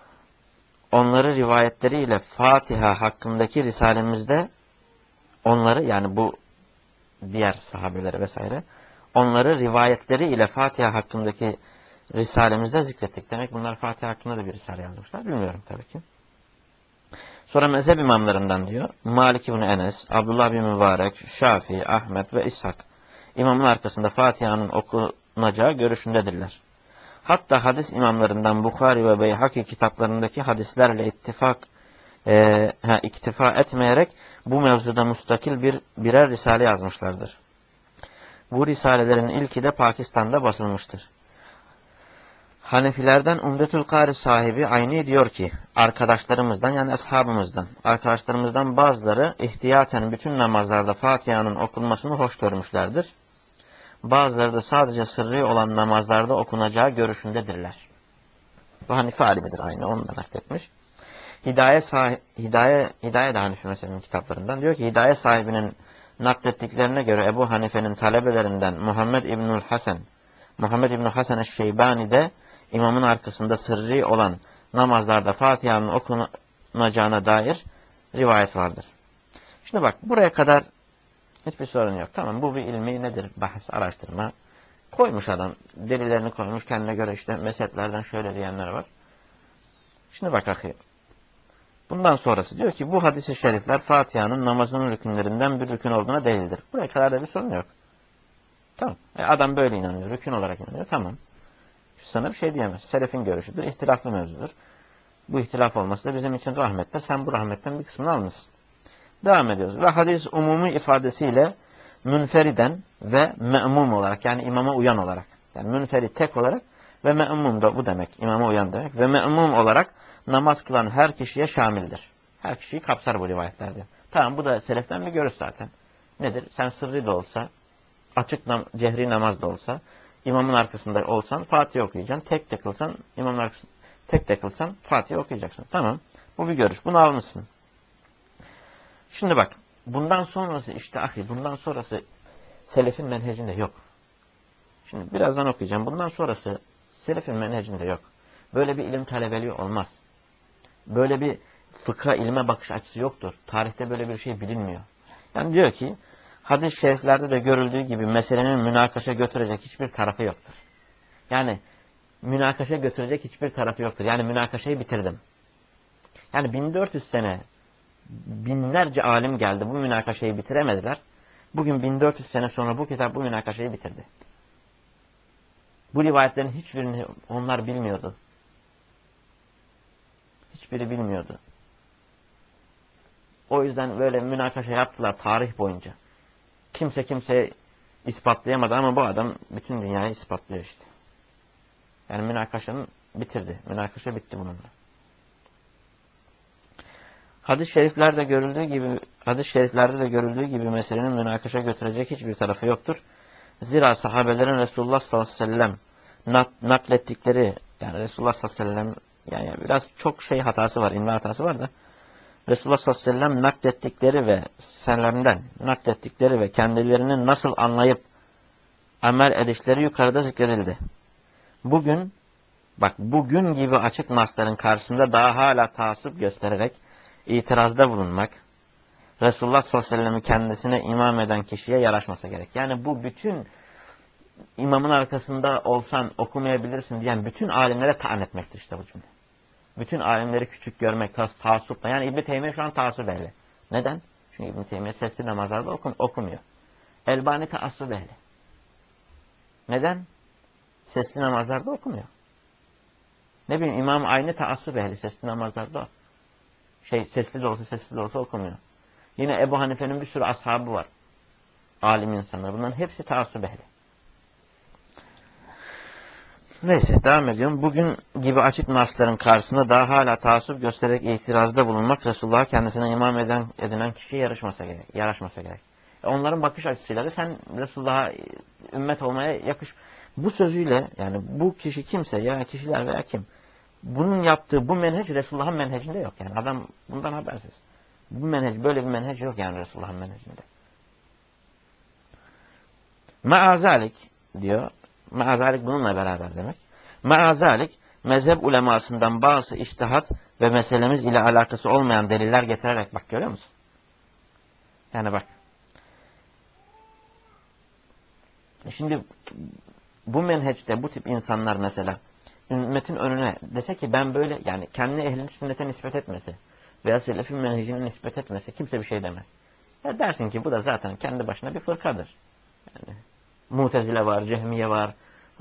onları rivayetleriyle Fatiha hakkındaki risalemizde onları yani bu diğer sahabeleri vesaire onları rivayetleri ile Fatiha hakkındaki risalemizde zikrettik. Demek bunlar Fatiha hakkında da bir risale yazmışlar. Bilmiyorum tabii ki. Sonra mezhep imamlarından diyor. Malik ibn Enes, Abdullah bin Mübarek, Şafii, Ahmet ve İshak. İmamın arkasında Fatiha'nın okunacağı görüşündedirler. Hatta hadis imamlarından Bukhari ve Beyhaki kitaplarındaki hadislerle ittifak e, ha, iktifa etmeyerek bu mevzuda müstakil bir birer risale yazmışlardır. Bu risalelerin ilki de Pakistan'da basılmıştır. Hanefilerden Umdetül Kari sahibi Ayni diyor ki, arkadaşlarımızdan yani ashabımızdan, arkadaşlarımızdan bazıları ihtiyaten bütün namazlarda Fatiha'nın okunmasını hoş görmüşlerdir. Bazıları da sadece sırrı olan namazlarda okunacağı görüşündedirler. Bu Hanife alimidir aynı, onu da nakletmiş. Hidaye, sahi, Hidaye, Hidaye de Hanife mezhebinin kitaplarından diyor ki, Hidaye sahibinin naklettiklerine göre Ebu Hanife'nin talebelerinden Muhammed İbnül Hasan, Muhammed İbnül Hasan Eşşeybani de imamın arkasında sırrı olan namazlarda Fatiha'nın okunacağına dair rivayet vardır. Şimdi bak buraya kadar hiçbir sorun yok. Tamam bu bir ilmi nedir? Bahs, araştırma. Koymuş adam. Delillerini koymuş. Kendine göre işte mezheplerden şöyle diyenler var. Şimdi bak akı. Bundan sonrası diyor ki bu hadis-i şerifler Fatiha'nın namazının rükünlerinden bir rükün olduğuna değildir. Buraya kadar da bir sorun yok. Tamam. E adam böyle inanıyor. Rükün olarak inanıyor. Tamam. Sana bir şey diyemez. Selefin görüşüdür, ihtilaflı mevzudur. Bu ihtilaf olması da bizim için rahmettir. Sen bu rahmetten bir kısmını almışsın. Devam ediyoruz. Ve hadis umumi ifadesiyle münferiden ve me'mum olarak, yani imama uyan olarak, yani münferit tek olarak ve me'mum da bu demek, imama uyan demek ve me'mum olarak namaz kılan her kişiye şamildir. Her kişiyi kapsar bu rivayetler diyor. Tamam, bu da seleften bir görüş zaten. Nedir? Sen sırrı da olsa, açık nam cehri namaz da olsa, imamın arkasında olsan Fatiha okuyacaksın. Tek de kılsan, imamın arkasında tek de kılsan Fatiha okuyacaksın. Tamam. Bu bir görüş. Bunu almışsın. Şimdi bak. Bundan sonrası işte ahi, bundan sonrası selefin menhecinde yok. Şimdi birazdan okuyacağım. Bundan sonrası selefin menhecinde yok. Böyle bir ilim talebeliği olmaz. Böyle bir fıkha, ilme bakış açısı yoktur. Tarihte böyle bir şey bilinmiyor. Yani diyor ki, hadis-i şeriflerde de görüldüğü gibi meselenin münakaşa götürecek hiçbir tarafı yoktur. Yani münakaşa götürecek hiçbir tarafı yoktur. Yani münakaşayı bitirdim. Yani bin dört yüz sene binlerce alim geldi, bu münakaşayı bitiremediler. Bugün bin dört yüz sene sonra bu kitap bu münakaşayı bitirdi. Bu rivayetlerin hiçbirini onlar bilmiyordu. Hiçbiri bilmiyordu. O yüzden böyle münakaşa yaptılar tarih boyunca. Kimse kimseye ispatlayamadı ama bu adam bütün dünyayı ispatlıyor işte. Yani münakaşanın bitirdi. Münakaşa bitti bununla. Hadis-i şeriflerde görüldüğü gibi, hadis-i şeriflerde de görüldüğü gibi meselenin münakaşa götürecek hiçbir tarafı yoktur. Zira sahabelerin Resulullah sallallahu aleyhi ve sellem naklettikleri, yani Resulullah sallallahu aleyhi ve sellem, yani biraz çok şey hatası var, imla hatası var da, Resulullah sallallahu aleyhi ve sellem naklettikleri ve senlerinden naklettikleri ve kendilerinin nasıl anlayıp amel edişleri yukarıda zikredildi. Bugün, bak bugün gibi açık nasların karşısında daha hala taassup göstererek itirazda bulunmak, Resulullah sallallahu aleyhi ve sellem'i kendisine imam eden kişiye yaraşmasa gerek. Yani bu bütün imamın arkasında olsan okumayabilirsin diyen bütün alimlere taan etmektir işte bu cümle. Bütün alimleri küçük görmek, taassupla. Yani İbn-i Teymiye şu an taassup ehli. Neden? Çünkü İbn-i Teymiye sesli namazlarda okum, okumuyor. Elbani taassup ehli. Neden? Sesli namazlarda okumuyor. Ne bileyim, İmam aynı taassup ehli, sesli namazlarda şey, sesli de olsa sessiz de olsa okumuyor. Yine Ebu Hanife'nin bir sürü ashabı var. Alim insanlar. Bunların hepsi taassup ehli. Neyse, devam ediyorum. Bugün gibi açık nasların karşısında daha hala taassup göstererek itirazda bulunmak, Resulullah'a kendisine imam eden, edinen kişiye yarışmasa gerek. Yaraşmasa gerek. Onların bakış açısıyla da sen Resulullah'a ümmet olmaya yakış. Bu sözüyle, yani bu kişi kimse ya kişiler veya kim, bunun yaptığı bu menhec Resulullah'ın menhecinde yok. Yani adam bundan habersiz. Bu menhec, böyle bir menhec yok yani Resulullah'ın menhecinde. Maazalik diyor. Maazalik bununla beraber demek. Maazalik mezhep ulemasından bazı içtihat ve meselemiz ile alakası olmayan deliller getirerek, bak görüyor musun? Yani bak. Şimdi bu menheçte bu tip insanlar mesela ümmetin önüne dese ki ben böyle, yani kendi ehl-i sünnete nispet etmesi veya selefin menhecine nispet etmesi kimse bir şey demez. Ya dersin ki bu da zaten kendi başına bir fırkadır. Yani Mutezile var, Cehmiye var,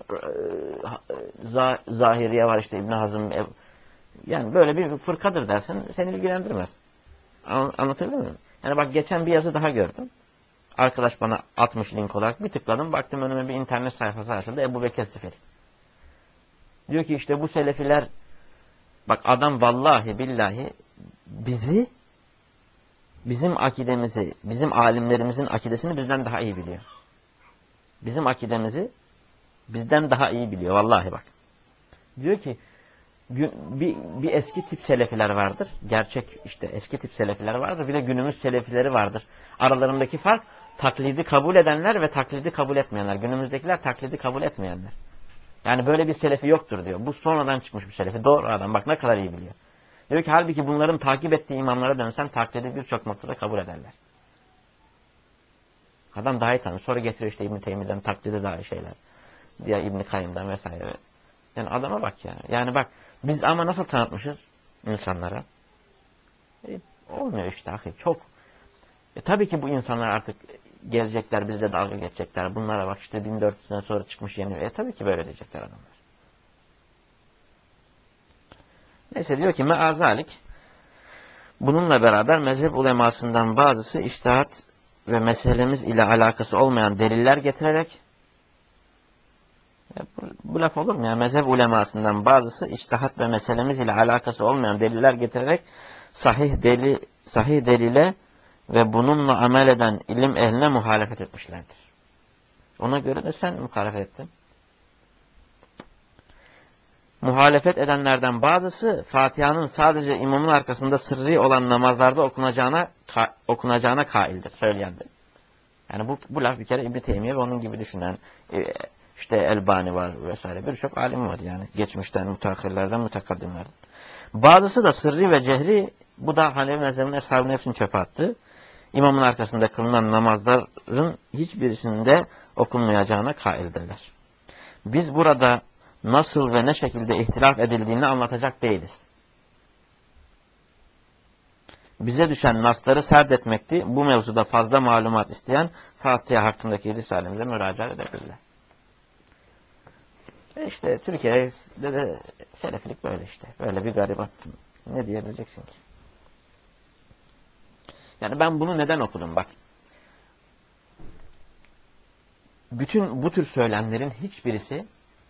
Zahiriye var, işte İbn Hazm, yani böyle bir fırkadır dersin, seni ilgilendirmez. Anlatabiliyor muyum? Yani bak, geçen bir yazı daha gördüm. Arkadaş bana atmış link olarak, bir tıkladım, baktım önüme bir internet sayfası açıldı, Ebu Bekir Siferi. Diyor ki işte bu selefiler, bak adam vallahi billahi bizi, bizim akidemizi, bizim alimlerimizin akidesini bizden daha iyi biliyor. Bizim akidemizi bizden daha iyi biliyor vallahi bak. Diyor ki bir, bir eski tip selefiler vardır. Gerçek işte eski tip selefiler vardır. Bir de günümüz selefileri vardır. Aralarındaki fark taklidi kabul edenler ve taklidi kabul etmeyenler. Günümüzdekiler taklidi kabul etmeyenler. Yani böyle bir selefi yoktur diyor. Bu sonradan çıkmış bir selefi. Doğru adam, bak ne kadar iyi biliyor. Diyor ki halbuki bunların takip ettiği imamlara dönsen taklidi birçok noktada kabul ederler. Adam daha iyi tanır. Sonra getiriyor işte İbn-i Teymiye'den taklidi daha iyi şeyler. Diğer İbn-i Kayyım'dan vesaire. Yani adama bak ya. Yani bak biz ama nasıl tanıtmışız insanlara? E, olmuyor işte. Çok. E, tabii ki bu insanlar artık gelecekler, bizle dalga geçecekler. Bunlara bak işte bin dört yüz sene sonra çıkmış yeni. E tabii ki böyle diyecekler adamlar. Neyse diyor ki meazalik. Bununla beraber mezhep ulemasından bazısı içtihat ve meselemiz ile alakası olmayan deliller getirerek, ya bu, bu laf olur mu ya? Mezhep ulemasından bazısı içtihat ve meselemiz ile alakası olmayan deliller getirerek sahih deli sahih delile ve bununla amel eden ilim ehline muhalefet etmişlerdir. Ona göre de sen muhalefet ettin. Muhalefet edenlerden bazısı Fatiha'nın sadece imamın arkasında sırrı olan namazlarda okunacağına ka, okunacağına kaildir, söyleyendir. Yani bu, bu laf bir kere İbn-i Teymiye ve onun gibi düşünen e, işte Elbani var vesaire birçok alim var yani geçmişten, müteahhirlerden, mütekaddimlerden. Bazısı da sırrı ve cehri, bu da Hanefi mezhebinin eshab-ı nefsini çöpe attı. İmamın arkasında kılınan namazların hiçbirisinde okunmayacağına kaildirler. Biz burada nasıl ve ne şekilde ihtilaf edildiğini anlatacak değiliz. Bize düşen nasları serdetmekti. Bu mevzuda fazla malumat isteyen Fatiha hakkındaki risalemize müracaat edebilirler. E işte Türkiye'de de selefilik böyle işte. Böyle bir garibat. Ne diyebileceksin ki? Yani ben bunu neden okudum bak. Bütün bu tür söylemlerin hiçbirisi,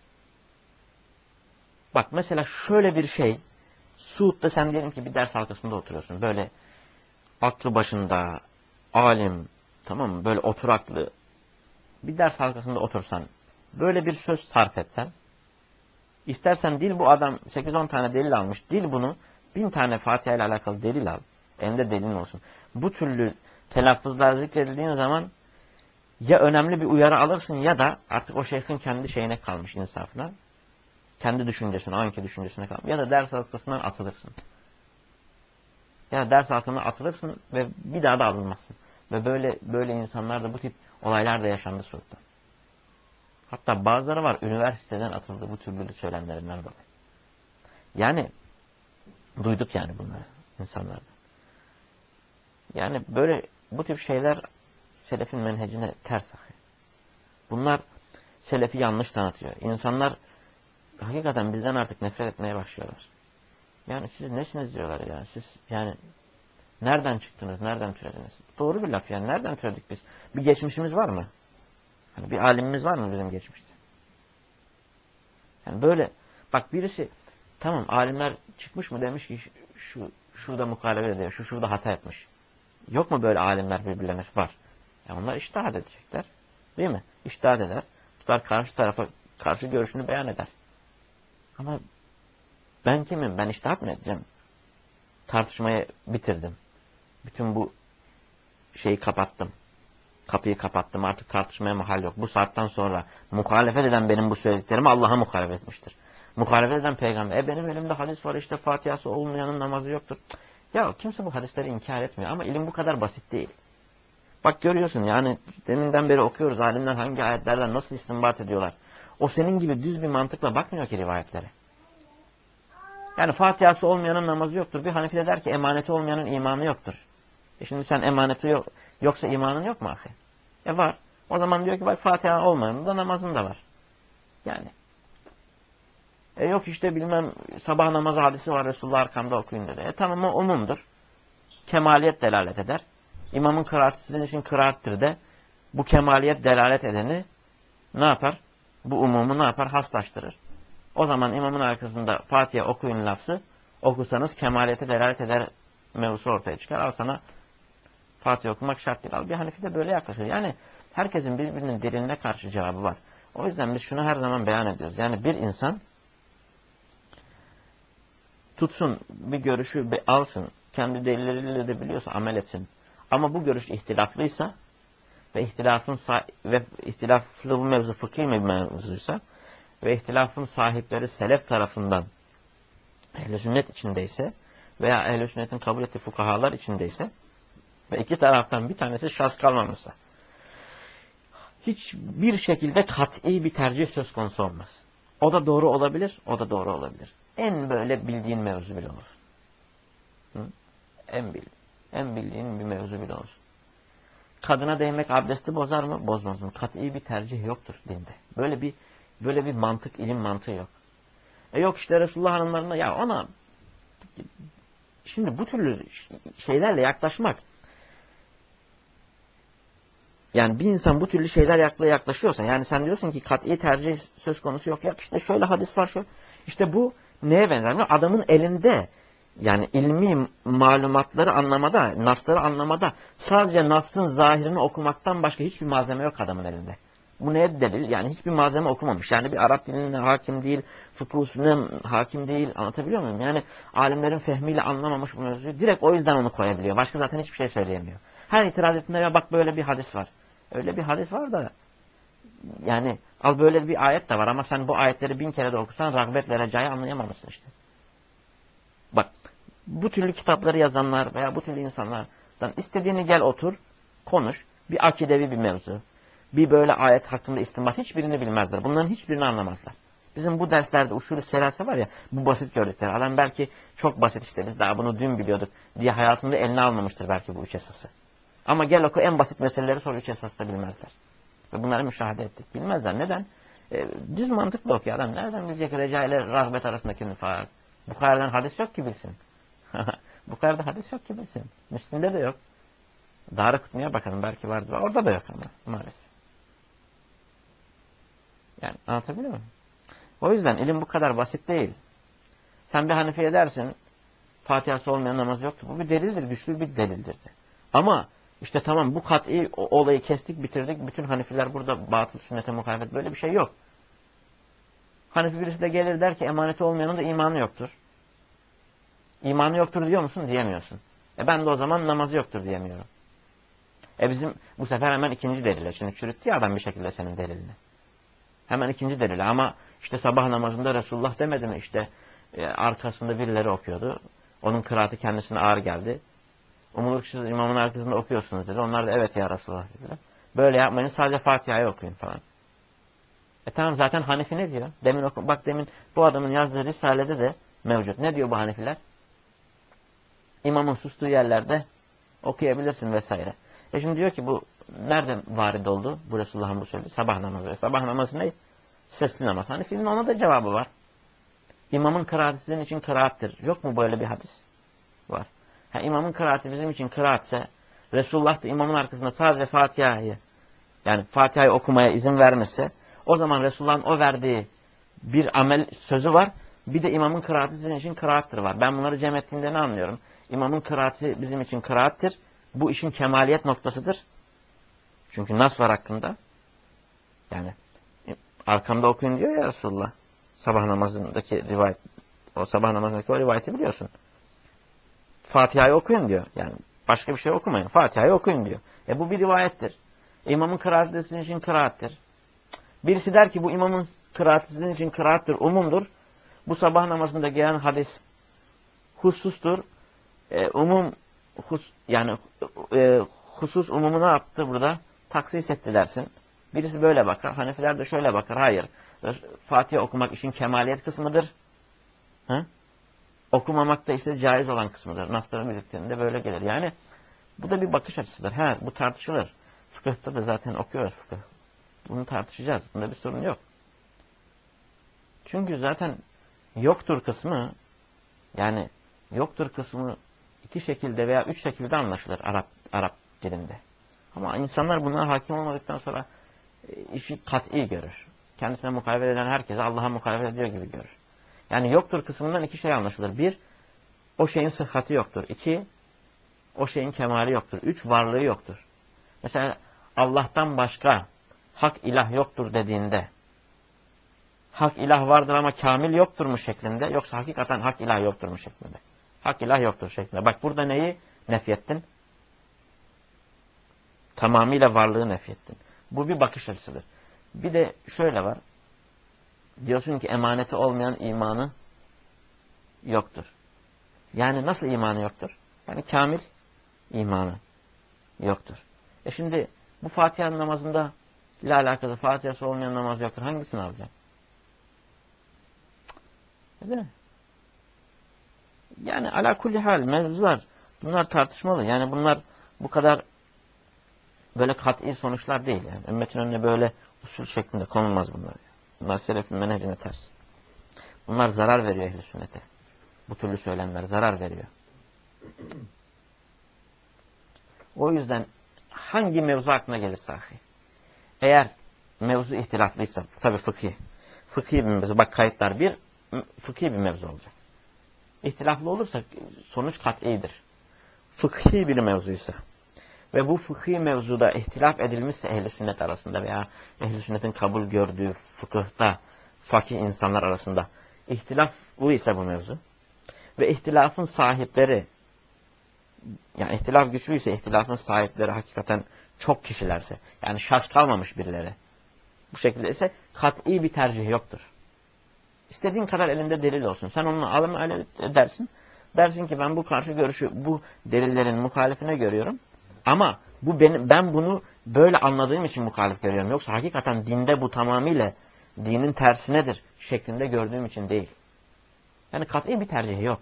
bak mesela şöyle bir şey, Suud'da sen diyelim ki bir ders halkasında oturuyorsun. Böyle aklı başında, alim, tamam mı? Böyle oturaklı bir ders halkasında otursan, böyle bir söz sarf etsen, istersen dil bu adam sekiz on tane delil almış, dil bunu bin tane Fatiha ile alakalı delil al. Elinde delil olsun. Bu türlü telaffuzlar zikredildiğin zaman ya önemli bir uyarı alırsın ya da artık o şeyhin kendi şeyine kalmış, insafına. Kendi düşüncesine, anki düşüncesine kalmış. Ya da ders halkasından atılırsın. Ya da ders halkasından atılırsın ve bir daha da alınmazsın. Ve böyle böyle insanlar da bu tip olaylar da yaşandı Suud'da. Hatta bazıları var üniversiteden atıldı bu türlü söylemlerinden dolayı. Yani duyduk yani bunları insanlardan. Yani böyle bu tip şeyler selefin menhecine ters akıyor. Bunlar selefi yanlış tanıtıyor. İnsanlar hakikaten bizden artık nefret etmeye başlıyorlar. Yani siz nesiniz diyorlar ya. Siz yani nereden çıktınız, nereden türediniz? Doğru bir laf yani. Nereden türedik biz? Bir geçmişimiz var mı? Hani bir alimimiz var mı bizim geçmişte? Yani böyle bak birisi tamam alimler çıkmış mı demiş ki şu şurada muhalefet ediyor, şu şurada hata etmiş. Yok mu böyle alimler birbirlerine? Var. Yani onlar içtihat edecekler. Değil mi? İçtihat eder. Tutar karşı tarafa karşı görüşünü beyan eder. Ama ben kimim? Ben içtihat mı edeceğim? Tartışmayı bitirdim. Bütün bu şeyi kapattım. Kapıyı kapattım. Artık tartışmaya mahal yok. Bu saatten sonra muhalefet eden benim bu söylediklerimi Allah'a muhalefet etmiştir. Muhalefet eden peygamber. E benim elimde hadis var işte Fatiha'sı olmayanın namazı yoktur. Ya kimse bu hadisleri inkar etmiyor ama ilim bu kadar basit değil. Bak görüyorsun yani deminden beri okuyoruz alimler hangi ayetlerden nasıl istinbat ediyorlar. O senin gibi düz bir mantıkla bakmıyor ki rivayetlere. Yani Fatiha'sı olmayanın namazı yoktur. Bir Hanefi de der ki emaneti olmayanın imanı yoktur. E şimdi sen emaneti yok, yoksa imanın yok mu ahi? E var. O zaman diyor ki bak Fatiha olmayanın da namazın da var. Yani. E yok işte bilmem sabah namazı hadisi var Resulullah arkamda okuyun dedi. E tamam o umumdur. Kemaliyet delalet eder. İmamın kıraatı sizin için kıraattır de bu kemaliyet delalet edeni ne yapar? Bu umumu ne yapar? Haslaştırır. O zaman imamın arkasında Fatiha okuyun lafzı okusanız kemaliyete delalet eder mevzusu ortaya çıkar. Al sana Fatiha okumak şart değil. Al bir Hanefi de böyle yaklaşıyor. Yani herkesin birbirinin diline karşı cevabı var. O yüzden biz şunu her zaman beyan ediyoruz. Yani bir insan tutsun bir görüşü alsın. Kendi delilleriyle de biliyorsa amel etsin. Ama bu görüş ihtilaflıysa ve ihtilafın ve ihtilaflı bu mevzu fıkhi bir mevzuysa ve ihtilafın sahipleri selef tarafından ehl-i sünnet içindeyse veya ehl-i sünnetin kabul ettiği fukahalar içindeyse ve iki taraftan bir tanesi şaz kalmamışsa hiçbir şekilde kat'i bir tercih söz konusu olmaz. O da doğru olabilir, o da doğru olabilir. En böyle bildiğin mevzu bile olur. Hı? En bil, en bildiğin bir mevzu bile olur. Kadına değmek abdesti bozar mı? Bozmaz mı? Kat'i bir tercih yoktur dinde. Böyle bir böyle bir mantık, ilim mantığı yok. E yok işte Resulullah hanımlarına ya ona Şimdi bu türlü şeylerle yaklaşmak, yani bir insan bu türlü şeyler yaklaşıyorsa, yani sen diyorsun ki kat'i tercih söz konusu yok. Ya işte şöyle hadis var şu. İşte bu neye benzer? Adamın elinde, yani ilmi malumatları anlamada, nasları anlamada sadece nasın zahirini okumaktan başka hiçbir malzeme yok adamın elinde. Bu neye delil? Yani hiçbir malzeme okumamış. Yani bir Arap diline hakim değil, fıkıh usulüne hakim değil. Anlatabiliyor muyum? Yani alimlerin fehmiyle anlamamış bu mevzuyu. Direkt o yüzden onu koyabiliyor. Başka zaten hiçbir şey söyleyemiyor. Her itiraz ettiğinde ya bak böyle bir hadis var. Öyle bir hadis var da yani al böyle bir ayet de var ama sen bu ayetleri bin kere de okusan rağbetle recayı anlayamamışsın işte. Bak bu türlü kitapları yazanlar veya bu türlü insanlardan istediğini gel otur, konuş. Bir akidevi bir mevzu. Bir böyle ayet hakkında istinbat hiçbirini bilmezler. Bunların hiçbirini anlamazlar. Bizim bu derslerde usulü selası var ya, bu basit gördükleri. Adam belki çok basit işte biz daha bunu dün biliyorduk diye hayatında eline almamıştır belki bu üç esası. Ama gel oku en basit meseleleri sor üç esası da bilmezler. Ve bunları müşahede ettik. Bilmezler. Neden? E, düz mantıkla okuyor adam. Nereden bilecek reca ile rahmet arasındaki fark? Bukhari'den hadis yok ki bilsin. Bukhari'de hadis yok ki bilsin. Müslim'de de yok. Darıkutni'ye bakalım belki vardır. Orada da yok ama maalesef. Yani anlatabiliyor muyum? O yüzden ilim bu kadar basit değil. Sen bir Hanefi'ye dersin Fatiha'sı olmayan namaz yoktur. Bu bir delildir. Güçlü bir delildir. Ama işte tamam bu kat'i olayı kestik bitirdik. Bütün Hanefiler burada batıl sünnete muhalefet. Böyle bir şey yok. Hanefi birisi de gelir der ki emaneti olmayanın da imanı yoktur. İmanı yoktur diyor musun? Diyemiyorsun. E ben de o zaman namazı yoktur diyemiyorum. E bizim bu sefer hemen ikinci delile. Şimdi çürüttü ya adam bir şekilde senin delilini. Hemen ikinci delile ama işte sabah namazında Resulullah demedi mi işte e, arkasında birileri okuyordu. Onun kıraati kendisine ağır geldi. Umulur ki siz imamın arkasında okuyorsunuz dedi. Onlar da evet ya Resulullah dediler. Böyle yapmayın sadece Fatiha'yı okuyun falan. E tamam zaten Hanefi ne diyor? Demin oku, bak demin bu adamın yazdığı Risale'de de mevcut. Ne diyor bu Hanefiler? İmamın sustuğu yerlerde okuyabilirsin vesaire. E şimdi diyor ki bu nereden varid oldu? Bu Resulullah'ın bu söylediği sabah namazı. E sabah namazı ne? Sesli namaz. Hanefi'nin ona da cevabı var. İmamın kıraati sizin için kıraattir. Yok mu böyle bir hadis? Var. Ha, imamın kıraati bizim için kıraatse Resulullah da imamın arkasında sadece Fatiha'yı yani Fatiha'yı okumaya izin vermese o zaman Resulullah'ın o verdiği bir amel sözü var. Bir de imamın kıraati sizin için kıraattır var. Ben bunları cem ettiğinde ne anlıyorum? İmamın kıraati bizim için kıraattir. Bu işin kemaliyet noktasıdır. Çünkü nas var hakkında. Yani arkamda okuyun diyor ya Resulullah. Sabah namazındaki rivayet. O sabah namazındaki o rivayeti biliyorsun. Fatiha'yı okuyun diyor. Yani başka bir şey okumayın. Fatiha'yı okuyun diyor. E bu bir rivayettir. İmamın kıraati sizin için kıraattir. Birisi der ki bu imamın kıraati sizin için kıraattir, umumdur. Bu sabah namazında gelen hadis husustur. E, umum hus, yani e, husus umumu ne yaptı burada? Taksis etti dersin. Birisi böyle bakar. Hanefiler de şöyle bakar. Hayır. Fatiha okumak işin kemaliyet kısmıdır. Hı? Okumamak da ise caiz olan kısmıdır. Nasların birliklerinde böyle gelir. Yani bu da bir bakış açısıdır. Ha, bu tartışılır. Fıkıhta da zaten okuyoruz fıkıh. Bunu tartışacağız. Bunda bir sorun yok. Çünkü zaten yoktur kısmı yani yoktur kısmı iki şekilde veya üç şekilde anlaşılır Arap Arap dilinde. Ama insanlar buna hakim olmadıktan sonra işi kat'i görür. Kendisine muhalefet eden herkese Allah'a muhalefet ediyor gibi görür. Yani yoktur kısmından iki şey anlaşılır. Bir, o şeyin sıhhati yoktur. İki, o şeyin kemali yoktur. Üç, varlığı yoktur. Mesela Allah'tan başka hak ilah yoktur dediğinde hak ilah vardır ama kamil yoktur mu şeklinde yoksa hakikaten hak ilah yoktur mu şeklinde. Hak ilah yoktur şeklinde. Bak burada neyi nefyettin? Tamamıyla varlığı nefyettin. Bu bir bakış açısıdır. Bir de şöyle var. Diyorsun ki emaneti olmayan imanı yoktur. Yani nasıl imanı yoktur? Yani kamil imanı yoktur. E şimdi bu Fatiha namazında ile alakalı Fatiha'sı olmayan namaz yoktur. Hangisini alacaksın? Değil mi? Yani ala kulli hal mevzular bunlar tartışmalı. Yani bunlar bu kadar böyle kat'i sonuçlar değil yani. Ümmetin önüne böyle usul şeklinde konulmaz bunlar. Bunlar selefin menhecine ters. Bunlar zarar veriyor ehl-i sünnete. Bu türlü söylemler zarar veriyor. O yüzden hangi mevzu aklına gelirse ahi, eğer mevzu ihtilaflıysa, tabi fıkhi, fıkhi bir mevzu, bak kayıtlar bir, fıkhi bir mevzu olacak. İhtilaflı olursa sonuç kat'idir. Fıkhi bir mevzuysa ve bu fıkhi mevzuda ihtilaf edilmişse ehl-i sünnet arasında veya ehl-i sünnetin kabul gördüğü fıkıhta fakih insanlar arasında ihtilaflı ise bu mevzu ve ihtilafın sahipleri, yani ihtilaf güçlüyse, ihtilafın sahipleri hakikaten çok kişilerse, yani şaş kalmamış birileri, bu şekilde ise kat'i bir tercih yoktur. İstediğin kadar elinde delil olsun. Sen onunla alım edersin. Dersin ki ben bu karşı görüşü, bu delillerin muhalefine görüyorum. Ama bu benim, ben bunu böyle anladığım için muhalif görüyorum. Yoksa hakikaten dinde bu tamamıyla dinin tersinedir şeklinde gördüğüm için değil. Yani kat'i bir tercih yok.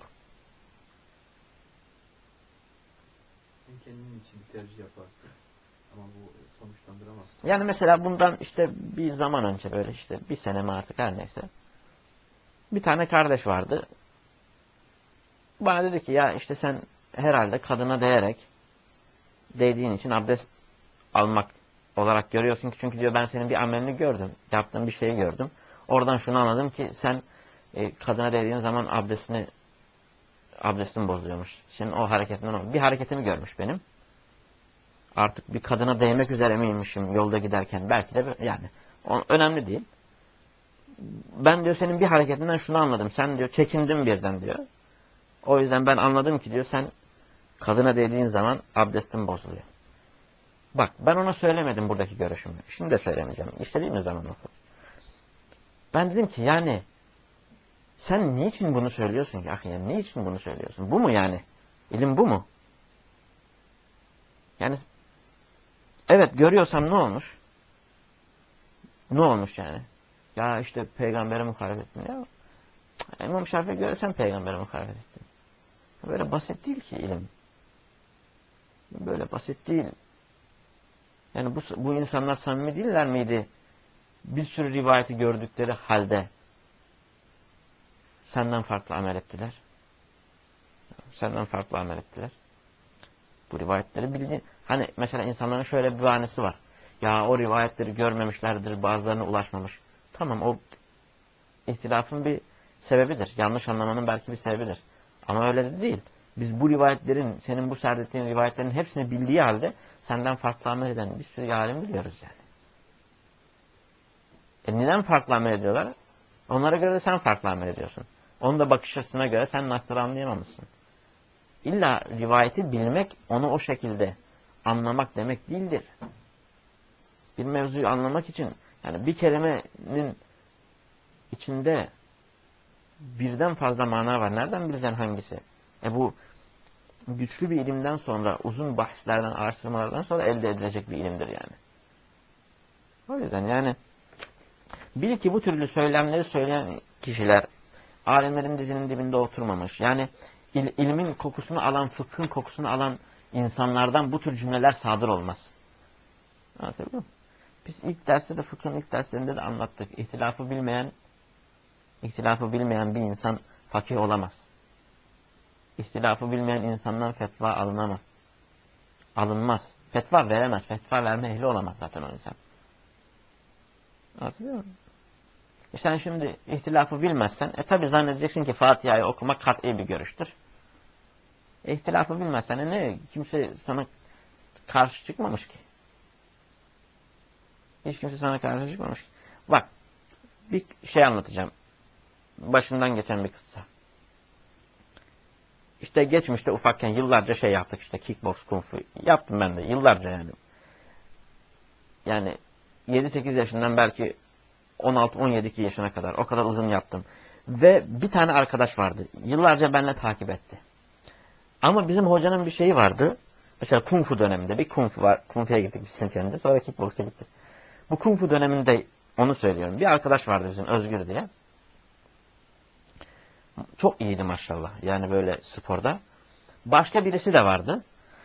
Sen kendin için tercih yaparsın. Ama bu sonuçlandıramaz. Yani mesela bundan işte bir zaman önce, böyle işte bir sene mi artık her neyse, bir tane kardeş vardı. Bana dedi ki ya işte sen herhalde kadına değerek, değdiğin için abdest almak olarak görüyorsun ki, çünkü diyor ben senin bir amelini gördüm. Yaptığın bir şeyi gördüm. Oradan şunu anladım ki sen e, kadına değdiğin zaman abdestini abdestin bozuluyormuş. Senin o hareketinden bir hareketimi görmüş benim. Artık bir kadına değmek üzere miymişim yolda giderken, belki de yani o, önemli değil. Ben diyor senin bir hareketinden şunu anladım. Sen diyor çekindin birden diyor. O yüzden ben anladım ki diyor sen kadına değdiğin zaman abdestin bozuluyor. Bak ben ona söylemedim buradaki görüşümü. Şimdi de söylemeyeceğim. İstediğimiz zaman oku. Ben dedim ki yani sen niçin bunu söylüyorsun ki? Ah ya, niçin bunu söylüyorsun? Bu mu yani? İlim bu mu? Yani evet, görüyorsam ne olmuş? Ne olmuş yani? Ya işte peygambere muhalefet ettin ya. İmam Şafii'ye göre sen peygambere muhalefet ettin. Böyle basit değil ki ilim. Böyle basit değil. Yani bu, bu insanlar samimi değiller miydi? Bir sürü rivayeti gördükleri halde senden farklı amel ettiler. Senden farklı amel ettiler. Bu rivayetleri bildiğin. Hani mesela insanların şöyle bir bahanesi var. Ya o rivayetleri görmemişlerdir, bazılarına ulaşmamış. Tamam, o ihtilafın bir sebebidir. Yanlış anlamanın belki bir sebebidir. Ama öyle de değil. Biz bu rivayetlerin, senin bu serdettiğin rivayetlerin hepsini bildiği halde senden farklı amel eden bir sürü alim biliyoruz yani. E neden farklı amel ediyorlar? Onlara göre de sen farklı amel ediyorsun. Onun da bakış açısına göre sen nasıl anlayamamışsın. İlla rivayeti bilmek, onu o şekilde anlamak demek değildir. Bir mevzuyu anlamak için, yani bir kelimenin içinde birden fazla mana var. Nereden bileceksin hangisi? E bu güçlü bir ilimden sonra, uzun bahislerden, araştırmalardan sonra elde edilecek bir ilimdir yani. O yüzden yani bil ki bu türlü söylemleri söyleyen kişiler alimlerin dizinin dibinde oturmamış. Yani il, ilmin kokusunu alan, fıkhın kokusunu alan insanlardan bu tür cümleler sadır olmaz. Anlatabiliyor muyum? Biz ilk derste de, fıkhın ilk derslerinde de anlattık. İhtilafı bilmeyen, ihtilafı bilmeyen bir insan fakih olamaz. İhtilafı bilmeyen insandan fetva alınamaz. Alınmaz. Fetva veremez. Fetva verme ehli olamaz zaten o insan. Anlatabiliyor muyum? E sen şimdi ihtilafı bilmezsen, e tabi zannedeceksin ki Fatiha'yı okumak kat'i bir görüştür. E, ihtilafı bilmezsen e ne? Kimse sana karşı çıkmamış ki. Hiç kimse sana karşı çıkmamış ki. Bak, bir şey anlatacağım. Başımdan geçen bir kıssa. İşte geçmişte ufakken yıllarca şey yaptık, işte kickbox, kung fu. Yaptım ben de yıllarca yani. Yani yedi sekiz yaşından belki on altı on yedi yaşına kadar o kadar uzun yaptım. Ve bir tane arkadaş vardı. Yıllarca benimle takip etti. Ama bizim hocanın bir şeyi vardı. Mesela kung fu döneminde bir kung fu var. Kung fu'ya gittik bir sene önce. Sonra kickbox'a gittik. Bu kung fu döneminde onu söylüyorum. Bir arkadaş vardı bizim, Özgür diye. Çok iyiydi maşallah. Yani böyle sporda. Başka birisi de vardı.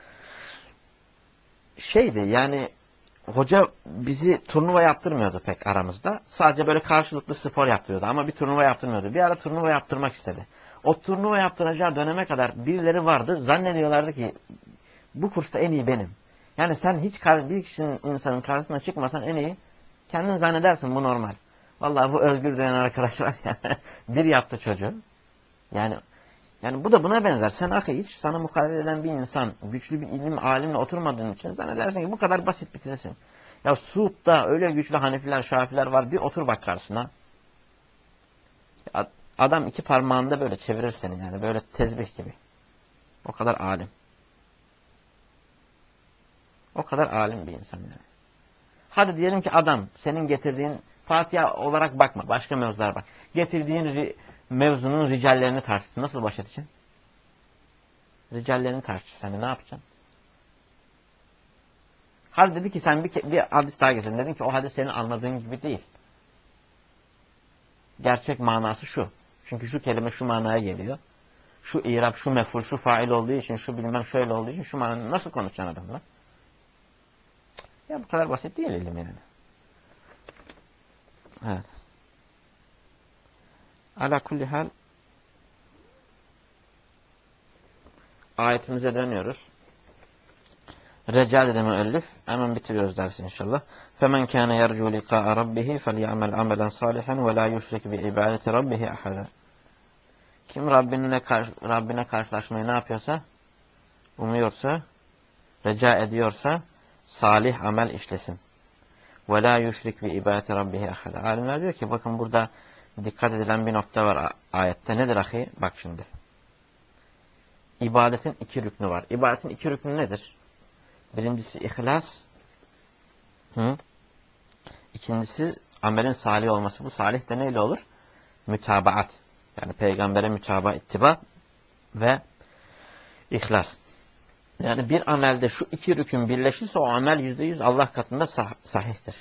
Şeydi yani, hoca bizi turnuva yaptırmıyordu pek aramızda. Sadece böyle karşılıklı spor yaptırıyordu ama bir turnuva yaptırmıyordu. Bir ara turnuva yaptırmak istedi. O turnuva yaptıracağı döneme kadar birileri vardı. Zannediyorlardı ki bu kursta en iyi benim. Yani sen hiç bir kişinin insanın karşısına çıkmasan en iyi. Kendin zannedersin bu normal. Vallahi bu Özgür diyen arkadaş var ya. Bir yaptı çocuğu. Yani yani bu da buna benzer. Sen ahi hiç sana muhalefet eden bir insan güçlü bir ilim alimle oturmadığın için zannedersin ki bu kadar basit bitirsin. Ya Suud'da öyle güçlü Hanefiler, Şafiler var. Bir otur bak karşısına. Adam iki parmağında böyle çevirir seni yani. Böyle tezbih gibi. O kadar alim. O kadar alim bir insan yani. Hadi diyelim ki adam senin getirdiğin Fatiha olarak bakma. Başka mevzulara bak. Getirdiğin mevzunun ricallerini tartışsın. Nasıl baş edeceksin? Ricallerini tartışsın. Sen de ne yapacaksın? Hadi dedi ki sen bir, bir hadis daha getirdin. Dedin ki o hadis senin anladığın gibi değil. Gerçek manası şu. Çünkü şu kelime şu manaya geliyor. Şu irab, şu meful, şu fail olduğu için, şu bilmem şöyle olduğu için şu manayı nasıl konuşacaksın adamla? Ya bu kadar basit değil ilim yani. Evet. Ala kulli hal ayetimize dönüyoruz. Reca dedi müellif. Hemen bitiriyoruz dersi inşallah. فَمَنْ كَانَ يَرْجُوا لِقَاءَ رَبِّهِ فَلْيَعْمَلْ عَمَلًا صَالِحًا وَلَا يُشْرِكْ بِعِبَادَةِ رَبِّهِ أَحَدًا. Kim Rabbine, karşı, Rabbine karşılaşmayı ne yapıyorsa, umuyorsa, reca ediyorsa, salih amel işlesin. وَلَا يُشْرِكْ بِعِبَادَةِ رَبِّهِ أَحَدًا. Alimler diyor ki bakın burada dikkat edilen bir nokta var ayette. Nedir ahi? Bak şimdi. İbadetin iki rüknü var. İbadetin iki rüknü nedir? Birincisi ihlas. Hı? İkincisi amelin salih olması. Bu salih de neyle olur? Mütabaat. Yani peygambere mütaba, ittiba ve ihlas. Yani bir amelde şu iki rükün birleşirse o amel yüzde yüz Allah katında sah sahihtir.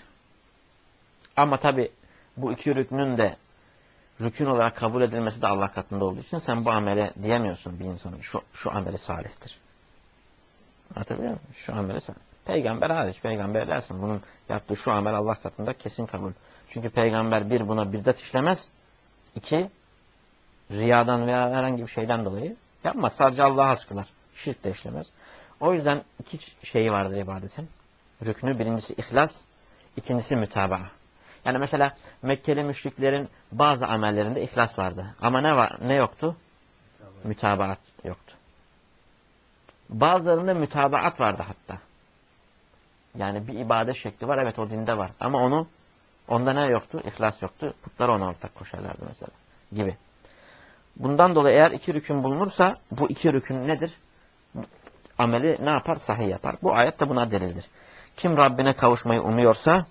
Ama tabi bu iki rüknün de rükün olarak kabul edilmesi de Allah katında olduğu için sen bu amele diyemiyorsun bir insanın. Şu, şu ameli salihtir. Hatırlıyor musun? Şu ameli salih. Peygamber hariç. Peygamber dersin. Bunun yaptığı şu amel Allah katında kesin kabul. Çünkü peygamber bir buna bidat işlemez. İki riyadan veya herhangi bir şeyden dolayı yapmaz. Sadece Allah'a has kılar. Şirk de işlemez. O yüzden iki şeyi vardır ibadetin. Rüknü birincisi ihlas. İkincisi mütabaa. Yani mesela Mekkeli müşriklerin bazı amellerinde ihlas vardı. Ama ne var, ne yoktu? Mütabaat yoktu. Bazılarında mütabaat vardı hatta. Yani bir ibadet şekli var. Evet o dinde var. Ama onu onda ne yoktu? İhlas yoktu. Putlara ona ortak koşarlardı mesela. Gibi. Bundan dolayı eğer iki rükün bulunursa bu iki rükün nedir? Ameli ne yapar? Sahih yapar. Bu ayet de buna delildir. Kim Rabbine kavuşmayı umuyorsa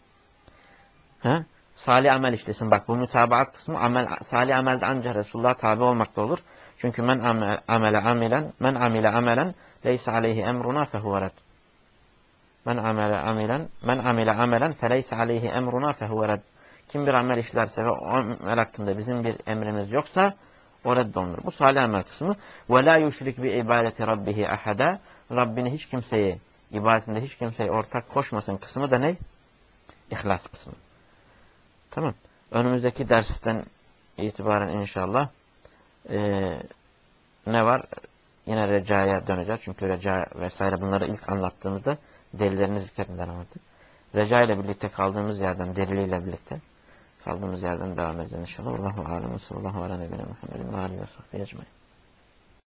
he, salih amel işlesin. Bak bu mütabaat kısmı amel, salih amelde ancak Resulullah'a tabi olmakta olur. Çünkü men amele, amele amilen men amile amelen leysa aleyhi emruna fehuvered. Men amele amilen men amile amelen feleysa aleyhi emruna fehuvered. Kim bir amel işlerse ve o amel hakkında bizim bir emrimiz yoksa o reddolunur. Bu salih amel kısmı. Ve la yuşrik bi ibadeti rabbihi ahada. Rabbini hiç kimseyi, ibadetinde hiç kimseyi ortak koşmasın kısmı da ne? İhlas kısmı. Tamam. Önümüzdeki dersten itibaren inşallah ee, ne var? Yine recaya döneceğiz. Çünkü reca vesaire bunları ilk anlattığımızda delillerini zikretmeden anlattık. Reca ile birlikte kaldığımız yerden, deliliyle birlikte kaldığımız yerden devam edeceğiz inşallah. Allahu alem ve sallallahu aleyhi ve sellem Muhammedin ve aleyhi ve sahbihi ecmaîn.